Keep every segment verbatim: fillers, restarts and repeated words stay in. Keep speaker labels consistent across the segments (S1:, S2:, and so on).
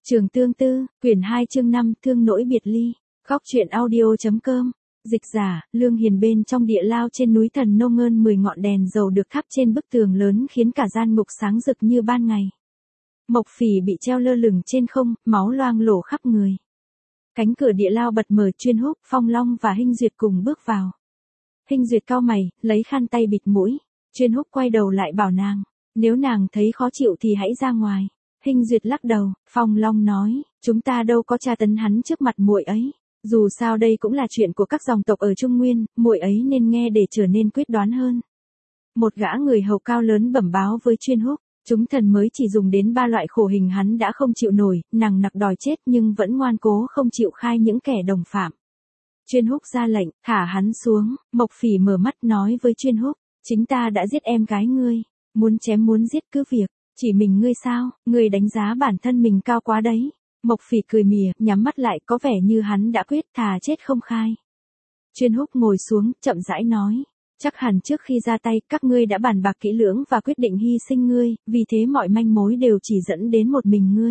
S1: Trường Tương Tư, quyển hai chương năm, Thương nỗi biệt ly. Góc truyện audio.com. Dịch giả, Lương Hiền bên trong địa lao trên núi Thần Nông Ngơn mười ngọn đèn dầu được thắp trên bức tường lớn khiến cả gian ngục sáng rực như ban ngày. Mộc Phỉ bị treo lơ lửng trên không, máu loang lổ khắp người. Cánh cửa địa lao bật mở, Chuyên Húc, Phong Long và Hinh Duyệt cùng bước vào. Hinh Duyệt cau mày, lấy khăn tay bịt mũi. Chuyên Húc quay đầu lại bảo nàng, nếu nàng thấy khó chịu thì hãy ra ngoài. Hinh Duyệt lắc đầu. Phong Long nói, chúng ta đâu có tra tấn hắn trước mặt muội ấy. Dù sao đây cũng là chuyện của các dòng tộc ở Trung Nguyên, muội ấy nên nghe để trở nên quyết đoán hơn. Một gã người hầu cao lớn bẩm báo với Chuyên Húc, chúng thần mới chỉ dùng đến ba loại khổ hình hắn đã không chịu nổi, nằng nặc đòi chết nhưng vẫn ngoan cố không chịu khai những kẻ đồng phạm. Chuyên Húc ra lệnh, thả hắn xuống. Mộc Phỉ mở mắt nói với Chuyên Húc, chính ta đã giết em gái ngươi, muốn chém muốn giết cứ việc. Chỉ mình ngươi sao, ngươi đánh giá bản thân mình cao quá đấy. Mộc Phỉ cười mỉa, nhắm mắt lại, có vẻ như hắn đã quyết thà chết không khai. Chuyên Húc ngồi xuống, chậm rãi nói, chắc hẳn trước khi ra tay, các ngươi đã bàn bạc kỹ lưỡng và quyết định hy sinh ngươi, vì thế mọi manh mối đều chỉ dẫn đến một mình ngươi.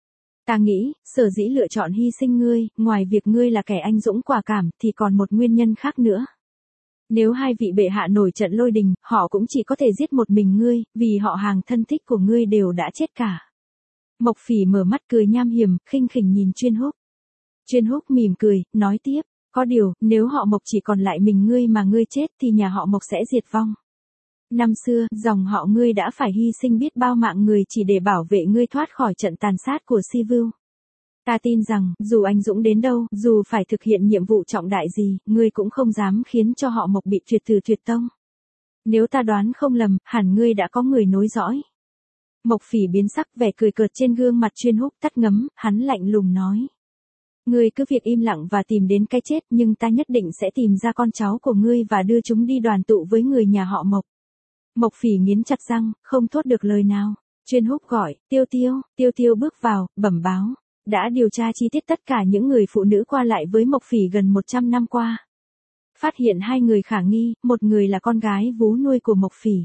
S1: Ta nghĩ, sở dĩ lựa chọn hy sinh ngươi, ngoài việc ngươi là kẻ anh dũng quả cảm, thì còn một nguyên nhân khác nữa. Nếu hai vị bệ hạ nổi trận lôi đình, họ cũng chỉ có thể giết một mình ngươi, vì họ hàng thân thích của ngươi đều đã chết cả. Mộc Phỉ mở mắt cười nham hiểm, khinh khỉnh nhìn Chuyên Húc. Chuyên Húc mỉm cười, nói tiếp, có điều, nếu họ Mộc chỉ còn lại mình ngươi mà ngươi chết thì nhà họ Mộc sẽ diệt vong. Năm xưa, dòng họ ngươi đã phải hy sinh biết bao mạng người chỉ để bảo vệ ngươi thoát khỏi trận tàn sát của Sivu. Ta tin rằng, dù anh dũng đến đâu, dù phải thực hiện nhiệm vụ trọng đại gì, ngươi cũng không dám khiến cho họ Mộc bị tuyệt từ tuyệt tông. Nếu ta đoán không lầm, hẳn ngươi đã có người nối dõi. Mộc Phỉ biến sắc, vẻ cười cợt trên gương mặt Chuyên Húc tắt ngấm, hắn lạnh lùng nói. Ngươi cứ việc im lặng và tìm đến cái chết, nhưng ta nhất định sẽ tìm ra con cháu của ngươi và đưa chúng đi đoàn tụ với người nhà họ Mộc. Mộc Phỉ nghiến chặt răng, không thốt được lời nào. Chuyên Húc gọi, Tiêu Tiêu, Tiêu Tiêu bước vào, bẩm báo. Đã điều tra chi tiết tất cả những người phụ nữ qua lại với Mộc Phỉ gần một trăm năm qua. Phát hiện hai người khả nghi, một người là con gái vú nuôi của Mộc Phỉ.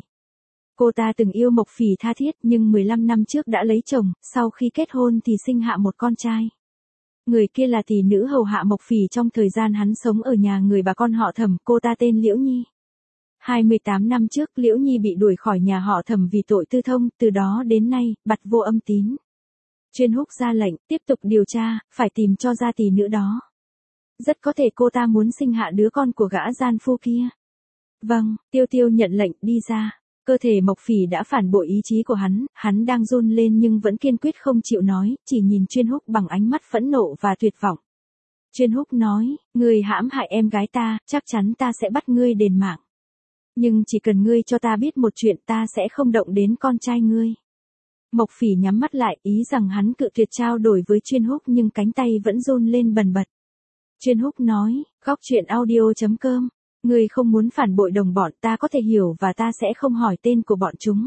S1: Cô ta từng yêu Mộc Phỉ tha thiết nhưng mười lăm năm trước đã lấy chồng, sau khi kết hôn thì sinh hạ một con trai. Người kia là tỷ nữ hầu hạ Mộc Phỉ trong thời gian hắn sống ở nhà người bà con họ Thẩm, cô ta tên Liễu Nhi. hai mươi tám năm trước Liễu Nhi bị đuổi khỏi nhà họ Thẩm vì tội tư thông, từ đó đến nay, bặt vô âm tín. Chuyên Húc ra lệnh, tiếp tục điều tra, phải tìm cho ra tỷ nữ đó. Rất có thể cô ta muốn sinh hạ đứa con của gã gian phu kia. Vâng, Tiêu Tiêu nhận lệnh, đi ra. Cơ thể Mộc Phỉ đã phản bội ý chí của hắn, hắn đang run lên nhưng vẫn kiên quyết không chịu nói, chỉ nhìn Chuyên Húc bằng ánh mắt phẫn nộ và tuyệt vọng. Chuyên Húc nói, ngươi hãm hại em gái ta, chắc chắn ta sẽ bắt ngươi đền mạng. Nhưng chỉ cần ngươi cho ta biết một chuyện, ta sẽ không động đến con trai ngươi. Mộc Phỉ nhắm mắt lại, ý rằng hắn cự tuyệt trao đổi với Chuyên Húc nhưng cánh tay vẫn run lên bần bật. Chuyên Húc nói, góc truyện audio.com. Ngươi không muốn phản bội đồng bọn, ta có thể hiểu và ta sẽ không hỏi tên của bọn chúng.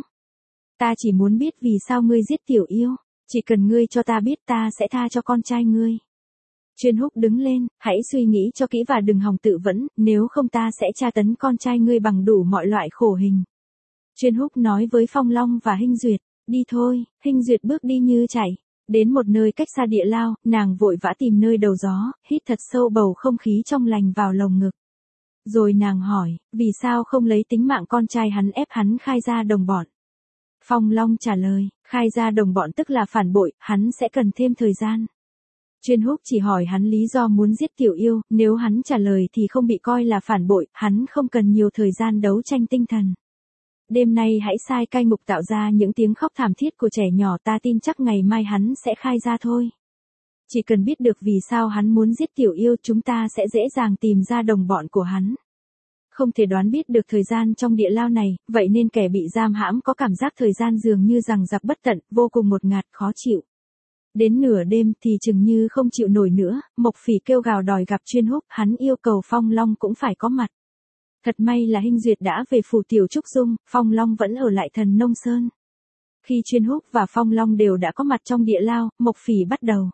S1: Ta chỉ muốn biết vì sao ngươi giết Tiểu Yêu, chỉ cần ngươi cho ta biết ta sẽ tha cho con trai ngươi. Chuyên Húc đứng lên, hãy suy nghĩ cho kỹ và đừng hòng tự vẫn, nếu không ta sẽ tra tấn con trai ngươi bằng đủ mọi loại khổ hình. Chuyên Húc nói với Phong Long và Hinh Duyệt, đi thôi. Hinh Duyệt bước đi như chạy. Đến một nơi cách xa địa lao, nàng vội vã tìm nơi đầu gió, hít thật sâu bầu không khí trong lành vào lồng ngực. Rồi nàng hỏi, vì sao không lấy tính mạng con trai hắn ép hắn khai ra đồng bọn? Phong Long trả lời, khai ra đồng bọn tức là phản bội, hắn sẽ cần thêm thời gian. Chuyên Húc chỉ hỏi hắn lý do muốn giết Tiểu Yêu, nếu hắn trả lời thì không bị coi là phản bội, hắn không cần nhiều thời gian đấu tranh tinh thần. Đêm nay hãy sai cai ngục tạo ra những tiếng khóc thảm thiết của trẻ nhỏ, ta tin chắc ngày mai hắn sẽ khai ra thôi. Chỉ cần biết được vì sao hắn muốn giết Tiểu Yêu, chúng ta sẽ dễ dàng tìm ra đồng bọn của hắn. Không thể đoán biết được thời gian trong địa lao này, vậy nên kẻ bị giam hãm có cảm giác thời gian dường như rằng giặc bất tận, vô cùng ngột ngạt, khó chịu. Đến nửa đêm thì chừng như không chịu nổi nữa, Mộc Phỉ kêu gào đòi gặp Chuyên Húc, hắn yêu cầu Phong Long cũng phải có mặt. Thật may là Hinh Duyệt đã về phủ Tiểu Trúc Dung, Phong Long vẫn ở lại Thần Nông Sơn. Khi Chuyên Húc và Phong Long đều đã có mặt trong địa lao, Mộc Phỉ bắt đầu.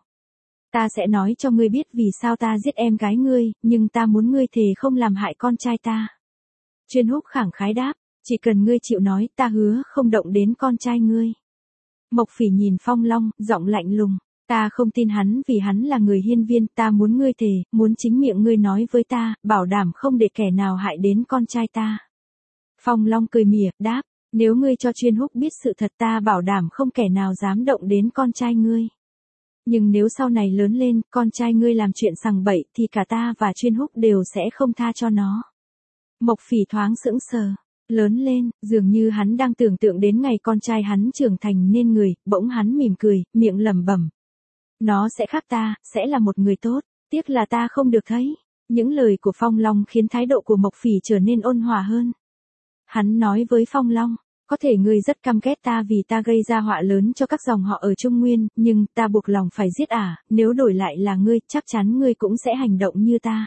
S1: Ta sẽ nói cho ngươi biết vì sao ta giết em gái ngươi, nhưng ta muốn ngươi thề không làm hại con trai ta. Chuyên Húc khẳng khái đáp, chỉ cần ngươi chịu nói, ta hứa không động đến con trai ngươi. Mộc Phỉ nhìn Phong Long, giọng lạnh lùng. Ta không tin hắn vì hắn là người hiên viên, ta muốn ngươi thề, muốn chính miệng ngươi nói với ta, bảo đảm không để kẻ nào hại đến con trai ta. Phong Long cười mỉa, đáp, nếu ngươi cho Chuyên Húc biết sự thật ta bảo đảm không kẻ nào dám động đến con trai ngươi. Nhưng nếu sau này lớn lên, con trai ngươi làm chuyện sằng bậy thì cả ta và Chuyên Húc đều sẽ không tha cho nó. Mộc Phỉ thoáng sững sờ. Lớn lên, dường như hắn đang tưởng tượng đến ngày con trai hắn trưởng thành nên người, bỗng hắn mỉm cười, miệng lẩm bẩm. Nó sẽ khác ta, sẽ là một người tốt, tiếc là ta không được thấy. Những lời của Phong Long khiến thái độ của Mộc Phỉ trở nên ôn hòa hơn. Hắn nói với Phong Long, có thể ngươi rất căm ghét ta vì ta gây ra họa lớn cho các dòng họ ở Trung Nguyên, nhưng ta buộc lòng phải giết ả, nếu đổi lại là ngươi, chắc chắn ngươi cũng sẽ hành động như ta.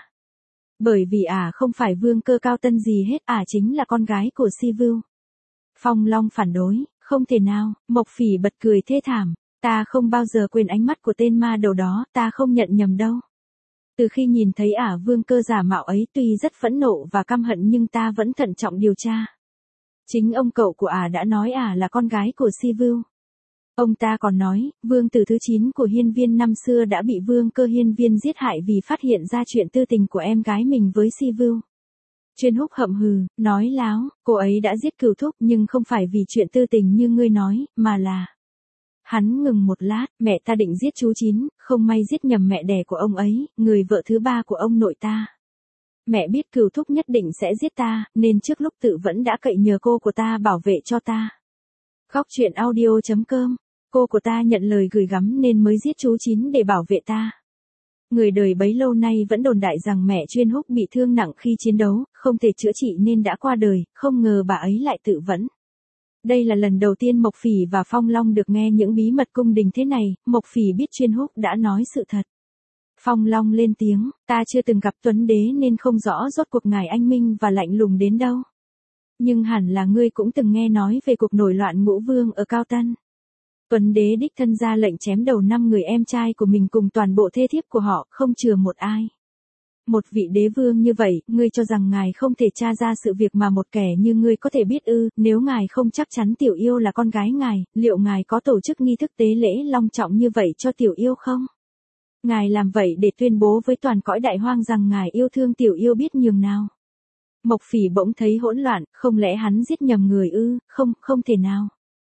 S1: Bởi vì ả không phải vương cơ cao tân gì hết, ả chính là con gái của Si Vưu. Phong Long phản đối, không thể nào, Mộc Phỉ bật cười thê thảm, ta không bao giờ quên ánh mắt của tên ma đầu đó, ta không nhận nhầm đâu. Từ khi nhìn thấy ả vương cơ giả mạo ấy tuy rất phẫn nộ và căm hận nhưng ta vẫn thận trọng điều tra. Chính ông cậu của ả đã nói ả là con gái của Si Vưu. Ông ta còn nói, vương tử thứ chín của hiên viên năm xưa đã bị vương cơ hiên viên giết hại vì phát hiện ra chuyện tư tình của em gái mình với Si Vưu. Chuyên Húc hậm hừ, nói láo, cô ấy đã giết Cửu Thúc nhưng không phải vì chuyện tư tình như ngươi nói, mà là... Hắn ngừng một lát, mẹ ta định giết chú Chín, không may giết nhầm mẹ đẻ của ông ấy, người vợ thứ ba của ông nội ta. Mẹ biết Cửu Thúc nhất định sẽ giết ta, nên trước lúc tự vẫn đã cậy nhờ cô của ta bảo vệ cho ta. Khóc chuyện audio chấm com, cô của ta nhận lời gửi gắm nên mới giết chú Chín để bảo vệ ta. Người đời bấy lâu nay vẫn đồn đại rằng mẹ Chuyên Húc bị thương nặng khi chiến đấu, không thể chữa trị nên đã qua đời, không ngờ bà ấy lại tự vẫn. Đây là lần đầu tiên Mộc Phỉ và Phong Long được nghe những bí mật cung đình thế này, Mộc Phỉ biết Chuyên Húc đã nói sự thật. Phong Long lên tiếng, ta chưa từng gặp Tuấn Đế nên không rõ rốt cuộc ngài anh minh và lạnh lùng đến đâu. Nhưng hẳn là ngươi cũng từng nghe nói về cuộc nổi loạn Ngũ Vương ở Cao Tân. Tuấn Đế đích thân ra lệnh chém đầu năm người em trai của mình cùng toàn bộ thê thiếp của họ, không chừa một ai. Một vị đế vương như vậy, ngươi cho rằng ngài không thể tra ra sự việc mà một kẻ như ngươi có thể biết ư, nếu ngài không chắc chắn Tiểu Yêu là con gái ngài, liệu ngài có tổ chức nghi thức tế lễ long trọng như vậy cho Tiểu Yêu không? Ngài làm vậy để tuyên bố với toàn cõi đại hoang rằng ngài yêu thương Tiểu Yêu biết nhường nào. Mộc Phỉ bỗng thấy hỗn loạn, không lẽ hắn giết nhầm người ư, không, không thể nào.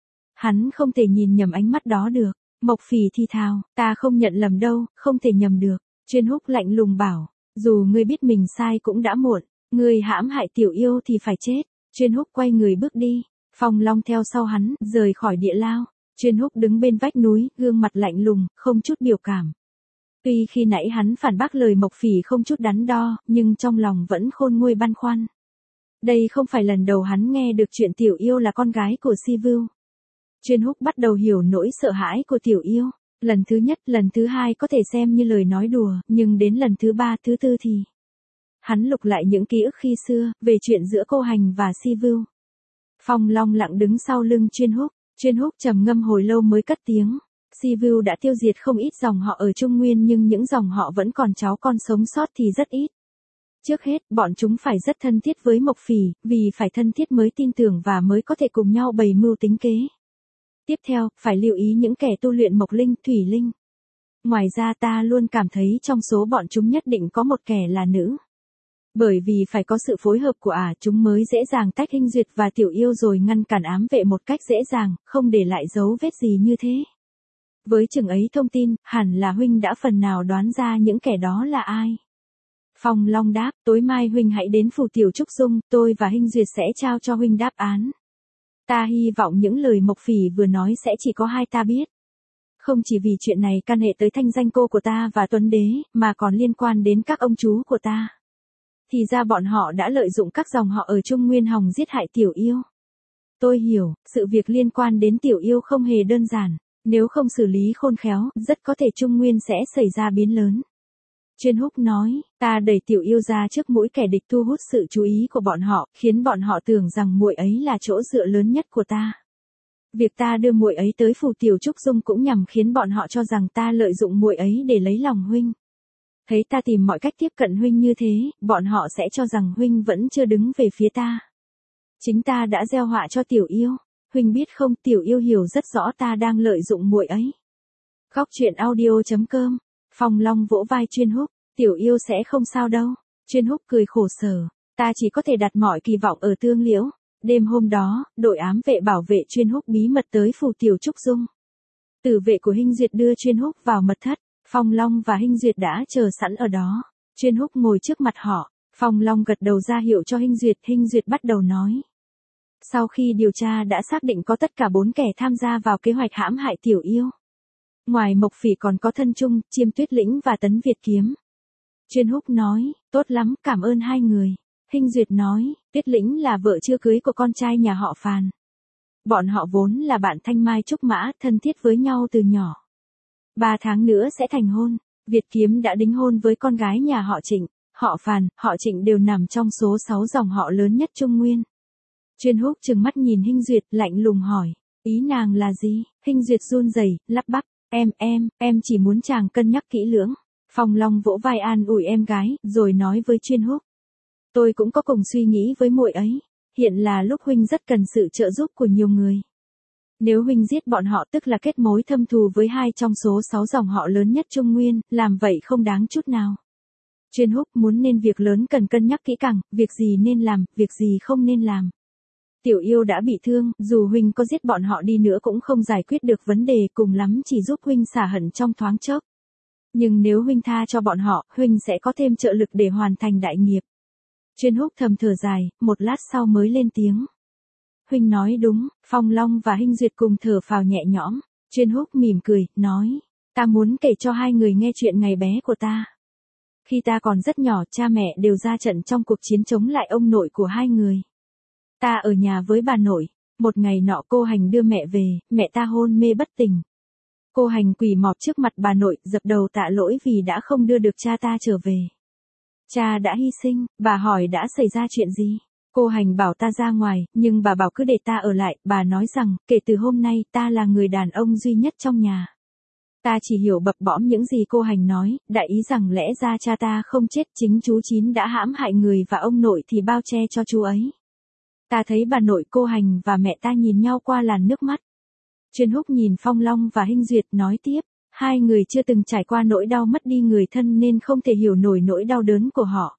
S1: Hắn không thể nhìn nhầm ánh mắt đó được. Mộc Phỉ thì thào, ta không nhận lầm đâu, không thể nhầm được. Chuyên Húc lạnh lùng bảo, dù ngươi biết mình sai cũng đã muộn, ngươi hãm hại Tiểu Yêu thì phải chết. Chuyên Húc quay người bước đi, Phong Long theo sau hắn, rời khỏi địa lao. Chuyên Húc đứng bên vách núi, gương mặt lạnh lùng, không chút biểu cảm. Tuy khi nãy hắn phản bác lời Mộc Phỉ không chút đắn đo, nhưng trong lòng vẫn khôn nguôi băn khoăn. Đây không phải lần đầu hắn nghe được chuyện Tiểu Yêu là con gái của Si Vưu. Chuyên Húc bắt đầu hiểu nỗi sợ hãi của Tiểu Yêu. Lần thứ nhất, lần thứ hai có thể xem như lời nói đùa, nhưng đến lần thứ ba, thứ tư thì... Hắn lục lại những ký ức khi xưa, về chuyện giữa cô Hành và Si Vưu. Phong Long lặng đứng sau lưng Chuyên Húc. Chuyên Húc trầm ngâm hồi lâu mới cất tiếng. Si Vưu đã tiêu diệt không ít dòng họ ở Trung Nguyên nhưng những dòng họ vẫn còn cháu con sống sót thì rất ít. Trước hết, bọn chúng phải rất thân thiết với Mộc Phỉ, vì phải thân thiết mới tin tưởng và mới có thể cùng nhau bày mưu tính kế. Tiếp theo, phải lưu ý những kẻ tu luyện Mộc Linh, Thủy Linh. Ngoài ra ta luôn cảm thấy trong số bọn chúng nhất định có một kẻ là nữ. Bởi vì phải có sự phối hợp của ả chúng mới dễ dàng tách Hinh Duyệt và Tiểu Yêu rồi ngăn cản ám vệ một cách dễ dàng, không để lại dấu vết gì như thế. Với chừng ấy thông tin, hẳn là huynh đã phần nào đoán ra những kẻ đó là ai. Phong Long đáp, tối mai huynh hãy đến phủ Tiểu Trúc Dung, tôi và Hinh Duyệt sẽ trao cho huynh đáp án. Ta hy vọng những lời Mộc Phỉ vừa nói sẽ chỉ có hai ta biết. Không chỉ vì chuyện này can hệ tới thanh danh cô của ta và Tuấn Đế, mà còn liên quan đến các ông chú của ta. Thì ra bọn họ đã lợi dụng các dòng họ ở Trung Nguyên hòng giết hại Tiểu Yêu. Tôi hiểu, sự việc liên quan đến Tiểu Yêu không hề đơn giản. Nếu không xử lý khôn khéo, rất có thể Trung Nguyên sẽ xảy ra biến lớn. Chuyên Húc nói, ta đẩy Tiểu Yêu ra trước mũi kẻ địch thu hút sự chú ý của bọn họ, khiến bọn họ tưởng rằng muội ấy là chỗ dựa lớn nhất của ta. Việc ta đưa muội ấy tới phủ Tiểu Trúc Dung cũng nhằm khiến bọn họ cho rằng ta lợi dụng muội ấy để lấy lòng huynh. Thấy ta tìm mọi cách tiếp cận huynh như thế, bọn họ sẽ cho rằng huynh vẫn chưa đứng về phía ta. Chính ta đã gieo họa cho Tiểu Yêu. Huynh biết không, Tiểu Yêu hiểu rất rõ ta đang lợi dụng muội ấy. Khóc chuyện audio.com. Phong Long vỗ vai Chuyên Húc, tiểu yêu sẽ không sao đâu. Chuyên Húc cười khổ sở, ta chỉ có thể đặt mọi kỳ vọng ở Tương Liễu. Đêm hôm đó, đội ám vệ bảo vệ Chuyên Húc bí mật tới phủ Tiểu Trúc Dung. Tử vệ của Hinh Duyệt đưa Chuyên Húc vào mật thất, Phong Long và Hinh Duyệt đã chờ sẵn ở đó. Chuyên Húc ngồi trước mặt họ, Phong Long gật đầu ra hiệu cho Hinh Duyệt, Hinh Duyệt bắt đầu nói. Sau khi điều tra đã xác định có tất cả bốn kẻ tham gia vào kế hoạch hãm hại tiểu yêu. Ngoài Mộc Phỉ còn có Thân Trung, Chiêm Tuyết Lĩnh và Tấn Việt Kiếm. Chuyên Húc nói, tốt lắm, cảm ơn hai người. Hinh Duyệt nói, Tuyết Lĩnh là vợ chưa cưới của con trai nhà họ Phàn. Bọn họ vốn là bạn thanh mai trúc mã, thân thiết với nhau từ nhỏ. Ba tháng nữa sẽ thành hôn. Việt Kiếm đã đính hôn với con gái nhà họ Trịnh. Họ Phàn, họ Trịnh đều nằm trong số sáu dòng họ lớn nhất Trung Nguyên. Chuyên Húc trừng mắt nhìn Hinh Duyệt, lạnh lùng hỏi, ý nàng là gì? Hinh Duyệt run rẩy, lắp bắp, em, em, em chỉ muốn chàng cân nhắc kỹ lưỡng. Phong Long vỗ vai an ủi em gái, rồi nói với Chuyên Húc. Tôi cũng có cùng suy nghĩ với muội ấy. Hiện là lúc huynh rất cần sự trợ giúp của nhiều người. Nếu huynh giết bọn họ tức là kết mối thâm thù với hai trong số sáu dòng họ lớn nhất Trung Nguyên, làm vậy không đáng chút nào. Chuyên Húc muốn nên việc lớn cần cân nhắc kỹ càng, việc gì nên làm, việc gì không nên làm. Tiểu yêu đã bị thương, dù huynh có giết bọn họ đi nữa cũng không giải quyết được vấn đề, cùng lắm chỉ giúp huynh xả hận trong thoáng chốc. Nhưng nếu huynh tha cho bọn họ, huynh sẽ có thêm trợ lực để hoàn thành đại nghiệp. Chuyên Húc thầm thở dài, một lát sau mới lên tiếng. Huynh nói đúng, Phong Long và Hinh Duyệt cùng thở phào nhẹ nhõm. Chuyên Húc mỉm cười, nói, ta muốn kể cho hai người nghe chuyện ngày bé của ta. Khi ta còn rất nhỏ, cha mẹ đều ra trận trong cuộc chiến chống lại ông nội của hai người. Ta ở nhà với bà nội, một ngày nọ cô Hành đưa mẹ về, mẹ ta hôn mê bất tỉnh. Cô Hành quỳ mọp trước mặt bà nội, dập đầu tạ lỗi vì đã không đưa được cha ta trở về. Cha đã hy sinh, bà hỏi đã xảy ra chuyện gì? Cô Hành bảo ta ra ngoài, nhưng bà bảo cứ để ta ở lại, bà nói rằng, kể từ hôm nay ta là người đàn ông duy nhất trong nhà. Ta chỉ hiểu bập bõm những gì cô Hành nói, đại ý rằng lẽ ra cha ta không chết, chính chú Chín đã hãm hại người và ông nội thì bao che cho chú ấy. Ta thấy bà nội, cô Hành và mẹ ta nhìn nhau qua làn nước mắt. Chuyên Húc nhìn Phong Long và Hinh Duyệt nói tiếp, hai người chưa từng trải qua nỗi đau mất đi người thân nên không thể hiểu nổi nỗi đau đớn của họ.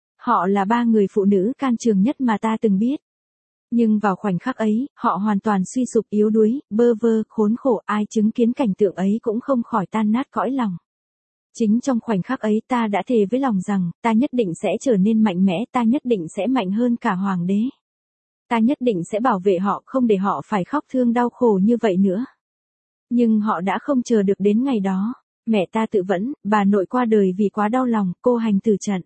S1: Họ là ba người phụ nữ can trường nhất mà ta từng biết. Nhưng vào khoảnh khắc ấy, họ hoàn toàn suy sụp yếu đuối, bơ vơ, khốn khổ, ai chứng kiến cảnh tượng ấy cũng không khỏi tan nát cõi lòng. Chính trong khoảnh khắc ấy ta đã thề với lòng rằng, ta nhất định sẽ trở nên mạnh mẽ, ta nhất định sẽ mạnh hơn cả hoàng đế. Ta nhất định sẽ bảo vệ họ, không để họ phải khóc thương đau khổ như vậy nữa. Nhưng họ đã không chờ được đến ngày đó. Mẹ ta tự vẫn, bà nội qua đời vì quá đau lòng, cô Hành tử trận.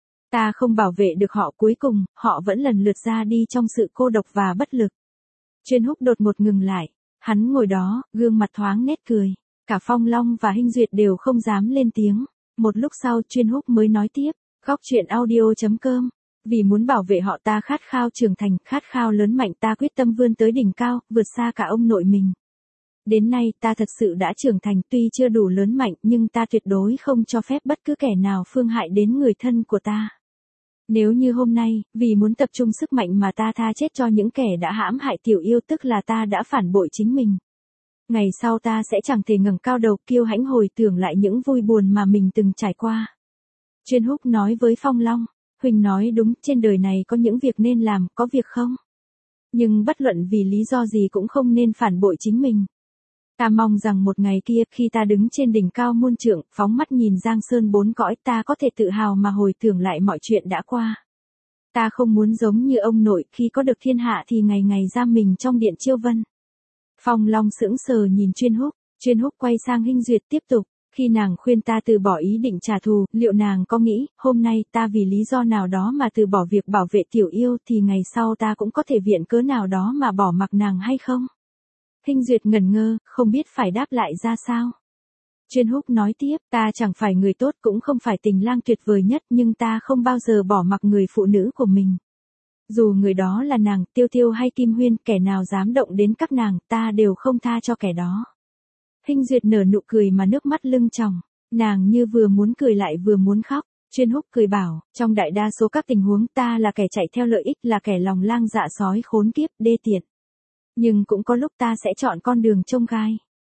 S1: Ta không bảo vệ được họ, cuối cùng, họ vẫn lần lượt ra đi trong sự cô độc và bất lực. Chuyên Húc đột ngột ngừng lại. Hắn ngồi đó, gương mặt thoáng nét cười. Cả Phong Long và Hinh Duyệt đều không dám lên tiếng. Một lúc sau Chuyên Húc mới nói tiếp. Khóc chuyện audio.com. Vì muốn bảo vệ họ ta khát khao trưởng thành, khát khao lớn mạnh, ta quyết tâm vươn tới đỉnh cao, vượt xa cả ông nội mình. Đến nay ta thật sự đã trưởng thành, tuy chưa đủ lớn mạnh nhưng ta tuyệt đối không cho phép bất cứ kẻ nào phương hại đến người thân của ta. Nếu như hôm nay, vì muốn tập trung sức mạnh mà ta tha chết cho những kẻ đã hãm hại tiểu yêu, tức là ta đã phản bội chính mình. Ngày sau ta sẽ chẳng thể ngẩng cao đầu kiêu hãnh hồi tưởng lại những vui buồn mà mình từng trải qua. Chuyên Húc nói với Phong Long, Huỳnh nói đúng, trên đời này có những việc nên làm, có việc không. Nhưng bất luận vì lý do gì cũng không nên phản bội chính mình. Ta mong rằng một ngày kia, khi ta đứng trên đỉnh cao muôn trượng, phóng mắt nhìn giang sơn bốn cõi, ta có thể tự hào mà hồi tưởng lại mọi chuyện đã qua. Ta không muốn giống như ông nội, khi có được thiên hạ thì ngày ngày giam mình trong điện chiêu vân. Phong Long sững sờ nhìn Chuyên Húc, Chuyên Húc quay sang Hinh Duyệt tiếp tục. Khi nàng khuyên ta từ bỏ ý định trả thù, liệu nàng có nghĩ, hôm nay ta vì lý do nào đó mà từ bỏ việc bảo vệ tiểu yêu thì ngày sau ta cũng có thể viện cớ nào đó mà bỏ mặc nàng hay không? Hinh Duyệt ngẩn ngơ, không biết phải đáp lại ra sao. Chuyên Húc nói tiếp, ta chẳng phải người tốt cũng không phải tình lang tuyệt vời nhất, nhưng ta không bao giờ bỏ mặc người phụ nữ của mình. Dù người đó là nàng, Tiêu Tiêu hay Kim Huyên, kẻ nào dám động đến các nàng, ta đều không tha cho kẻ đó. Hinh Duyệt nở nụ cười mà nước mắt lưng tròng, nàng như vừa muốn cười lại vừa muốn khóc. Chuyên Húc cười bảo, trong đại đa số các tình huống ta là kẻ chạy theo lợi ích, là kẻ lòng lang dạ sói khốn kiếp, đê tiện. Nhưng cũng có lúc ta sẽ chọn con đường chông gai.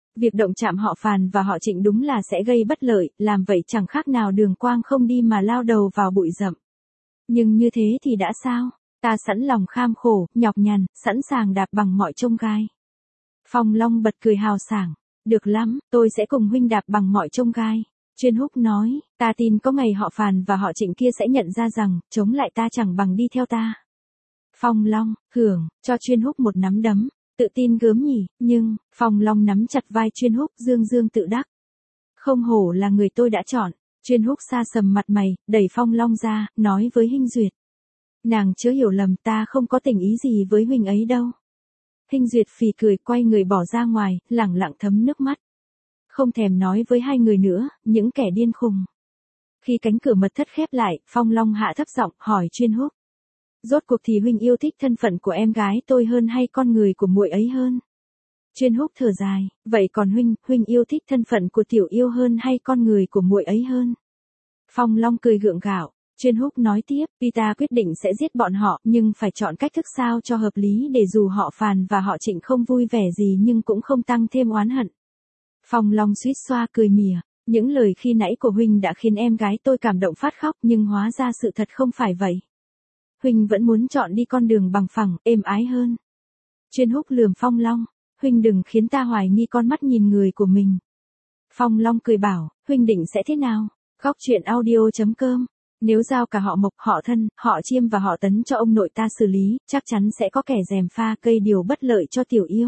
S1: Việc động chạm họ Phàn và họ Trịnh đúng là sẽ gây bất lợi, làm vậy chẳng khác nào Đường Quang không đi mà lao đầu vào bụi rậm. Nhưng như thế thì đã sao? Ta sẵn lòng kham khổ, nhọc nhằn, sẵn sàng đạp bằng mọi chông gai. Phong Long bật cười hào sảng. Được lắm, tôi sẽ cùng huynh đạp bằng mọi chông gai. Chuyên Húc nói, ta tin có ngày họ Phàn và họ Trịnh kia sẽ nhận ra rằng, chống lại ta chẳng bằng đi theo ta. Phong Long, hưởng, cho Chuyên Húc một nắm đấm. Tự tin gớm nhỉ, nhưng, Phong Long nắm chặt vai Chuyên Húc, dương dương tự đắc. Không hổ là người tôi đã chọn. Chuyên Húc sa sầm mặt mày, đẩy Phong Long ra, nói với Hinh Duyệt. Nàng chớ hiểu lầm, ta không có tình ý gì với huynh ấy đâu. Hinh Duyệt phì cười, quay người bỏ ra ngoài, lẳng lặng thấm nước mắt. Không thèm nói với hai người nữa, những kẻ điên khùng. Khi cánh cửa mật thất khép lại, Phong Long hạ thấp giọng, hỏi Chuyên Húc. Rốt cuộc thì huynh yêu thích thân phận của em gái tôi hơn hay con người của muội ấy hơn? Chuyên Húc thở dài, vậy còn huynh, huynh yêu thích thân phận của tiểu yêu hơn hay con người của muội ấy hơn? Phong Long cười gượng gạo. Chuyên Húc nói tiếp, Pita quyết định sẽ giết bọn họ, nhưng phải chọn cách thức sao cho hợp lý để dù họ Phàn và họ Trịnh không vui vẻ gì nhưng cũng không tăng thêm oán hận. Phong Long suýt xoa cười mỉa, những lời khi nãy của huynh đã khiến em gái tôi cảm động phát khóc, nhưng hóa ra sự thật không phải vậy. Huynh vẫn muốn chọn đi con đường bằng phẳng, êm ái hơn. Chuyên Húc lườm Phong Long, huynh đừng khiến ta hoài nghi con mắt nhìn người của mình. Phong Long cười bảo, huynh định sẽ thế nào? Góc truyện audio chấm com. Nếu giao cả họ Mộc, họ Thân, họ Chiêm và họ Tấn cho ông nội ta xử lý, chắc chắn sẽ có kẻ gièm pha cây điều bất lợi cho tiểu yêu.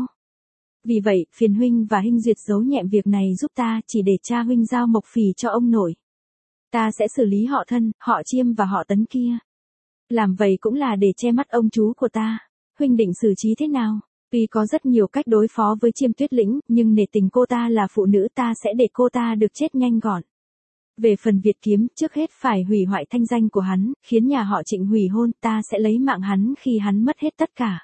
S1: Vì vậy, phiền huynh và Hinh Duyệt giấu nhẹm việc này giúp ta, chỉ để cha huynh giao Mộc Phì cho ông nội. Ta sẽ xử lý họ Thân, họ Chiêm và họ Tấn kia. Làm vậy cũng là để che mắt ông chú của ta. Huynh định xử trí thế nào? Tuy có rất nhiều cách đối phó với Chiêm Tuyết Lĩnh, nhưng nể tình cô ta là phụ nữ, ta sẽ để cô ta được chết nhanh gọn. Về phần Việt Kiếm, trước hết phải hủy hoại thanh danh của hắn, khiến nhà họ Trịnh hủy hôn, ta sẽ lấy mạng hắn khi hắn mất hết tất cả.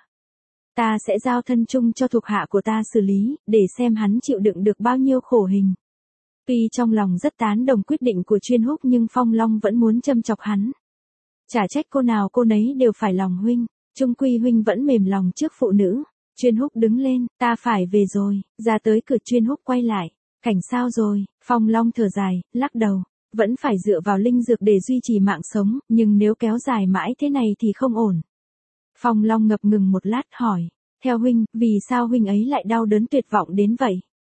S1: Ta sẽ giao Thân Trung cho thuộc hạ của ta xử lý, để xem hắn chịu đựng được bao nhiêu khổ hình. Tuy trong lòng rất tán đồng quyết định của Chuyên Húc nhưng Phong Long vẫn muốn châm chọc hắn. Chả trách cô nào cô nấy đều phải lòng huynh, chung quy huynh vẫn mềm lòng trước phụ nữ. Chuyên Húc đứng lên, ta phải về rồi, ra tới cửa Chuyên Húc quay lại. Cảnh sao rồi? Phong Long thở dài, lắc đầu. Vẫn phải dựa vào linh dược để duy trì mạng sống, nhưng nếu kéo dài mãi thế này thì không ổn. Phong Long ngập ngừng một lát hỏi. Theo huynh, vì sao huynh ấy lại đau đớn tuyệt vọng đến vậy?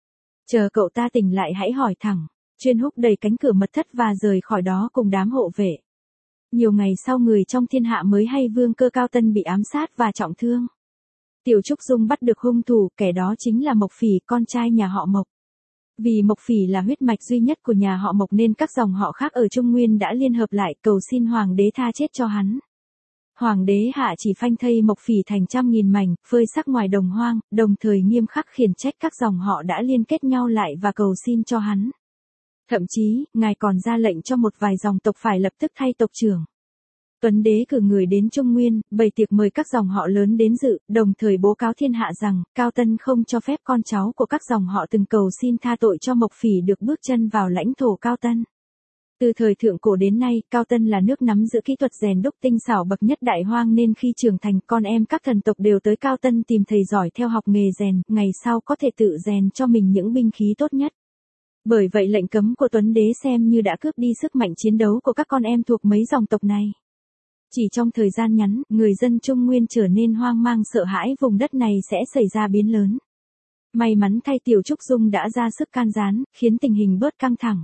S1: Chờ cậu ta tỉnh lại hãy hỏi thẳng. Chuyên Húc đẩy cánh cửa mật thất và rời khỏi đó cùng đám hộ vệ. Nhiều ngày sau người trong thiên hạ mới hay Vương Cơ Cao Tân bị ám sát và trọng thương. Tiểu Trúc Dung bắt được hung thủ, kẻ đó chính là Mộc Phì, con trai nhà họ Mộc. Vì Mộc Phì là huyết mạch duy nhất của nhà họ Mộc nên các dòng họ khác ở Trung Nguyên đã liên hợp lại cầu xin Hoàng đế tha chết cho hắn. Hoàng đế hạ chỉ phanh thây Mộc Phì thành trăm nghìn mảnh, phơi xác ngoài đồng hoang, đồng thời nghiêm khắc khiển trách các dòng họ đã liên kết nhau lại và cầu xin cho hắn. Thậm chí, ngài còn ra lệnh cho một vài dòng tộc phải lập tức thay tộc trưởng. Tuấn đế cử người đến Trung Nguyên, bày tiệc mời các dòng họ lớn đến dự, đồng thời bố cáo thiên hạ rằng, Cao Tân không cho phép con cháu của các dòng họ từng cầu xin tha tội cho Mộc Phì được bước chân vào lãnh thổ Cao Tân. Từ thời thượng cổ đến nay, Cao Tân là nước nắm giữ kỹ thuật rèn đúc tinh xảo bậc nhất đại hoang nên khi trưởng thành, con em các thần tộc đều tới Cao Tân tìm thầy giỏi theo học nghề rèn, ngày sau có thể tự rèn cho mình những binh khí tốt nhất. Bởi vậy lệnh cấm của Tuấn đế xem như đã cướp đi sức mạnh chiến đấu của các con em thuộc mấy dòng tộc này. Chỉ trong thời gian ngắn, người dân Trung Nguyên trở nên hoang mang sợ hãi vùng đất này sẽ xảy ra biến lớn. May mắn thay Tiểu Trúc Dung đã ra sức can gián, khiến tình hình bớt căng thẳng.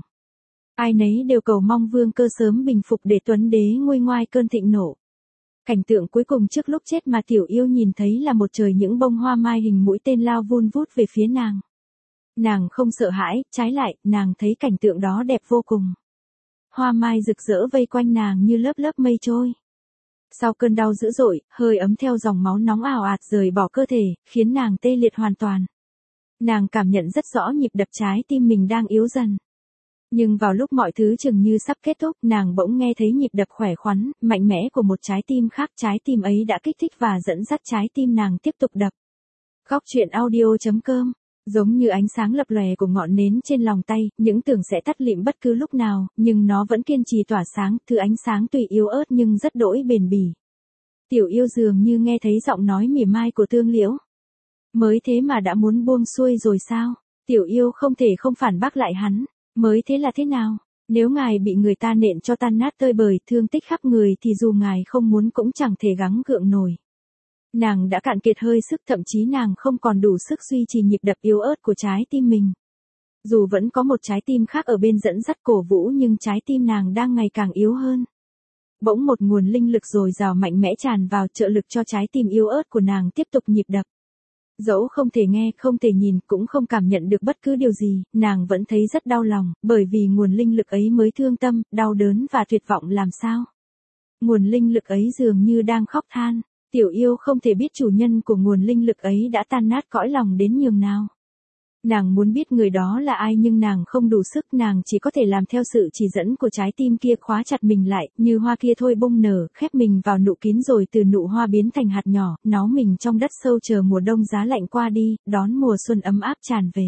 S1: Ai nấy đều cầu mong Vương Cơ sớm bình phục để Tuấn đế nguôi ngoai cơn thịnh nộ. Cảnh tượng cuối cùng trước lúc chết mà Tiểu Yêu nhìn thấy là một trời những bông hoa mai hình mũi tên lao vun vút về phía nàng. Nàng không sợ hãi, trái lại, nàng thấy cảnh tượng đó đẹp vô cùng. Hoa mai rực rỡ vây quanh nàng như lớp lớp mây trôi. Sau cơn đau dữ dội, hơi ấm theo dòng máu nóng ào ạt rời bỏ cơ thể, khiến nàng tê liệt hoàn toàn. Nàng cảm nhận rất rõ nhịp đập trái tim mình đang yếu dần. Nhưng vào lúc mọi thứ chừng như sắp kết thúc, nàng bỗng nghe thấy nhịp đập khỏe khoắn, mạnh mẽ của một trái tim khác. Trái tim ấy đã kích thích và dẫn dắt trái tim nàng tiếp tục đập. Góc truyện audio chấm com. Giống như ánh sáng lập lòe của ngọn nến trên lòng tay, những tưởng sẽ tắt lịm bất cứ lúc nào, nhưng nó vẫn kiên trì tỏa sáng, thứ ánh sáng tuy yếu ớt nhưng rất đỗi bền bỉ. Tiểu Yêu dường như nghe thấy giọng nói mỉa mai của Tương Liễu. Mới thế mà đã muốn buông xuôi rồi sao? Tiểu yêu không thể không phản bác lại hắn, mới thế là thế nào? Nếu ngài bị người ta nện cho tan nát tơi bời, thương tích khắp người thì dù ngài không muốn cũng chẳng thể gắng gượng nổi. Nàng đã cạn kiệt hơi sức, thậm chí nàng không còn đủ sức duy trì nhịp đập yếu ớt của trái tim mình. Dù vẫn có một trái tim khác ở bên dẫn dắt cổ vũ nhưng trái tim nàng đang ngày càng yếu hơn. Bỗng một nguồn linh lực dồi dào mạnh mẽ tràn vào, trợ lực cho trái tim yếu ớt của nàng tiếp tục nhịp đập. Dẫu không thể nghe, không thể nhìn, cũng không cảm nhận được bất cứ điều gì, nàng vẫn thấy rất đau lòng, bởi vì nguồn linh lực ấy mới thương tâm, đau đớn và tuyệt vọng làm sao. Nguồn linh lực ấy dường như đang khóc than, tiểu yêu không thể biết chủ nhân của nguồn linh lực ấy đã tan nát cõi lòng đến nhường nào. Nàng muốn biết người đó là ai nhưng nàng không đủ sức, nàng chỉ có thể làm theo sự chỉ dẫn của trái tim kia, khóa chặt mình lại, như hoa kia thôi bung nở, khép mình vào nụ kín rồi từ nụ hoa biến thành hạt nhỏ, náu mình trong đất sâu chờ mùa đông giá lạnh qua đi, đón mùa xuân ấm áp tràn về.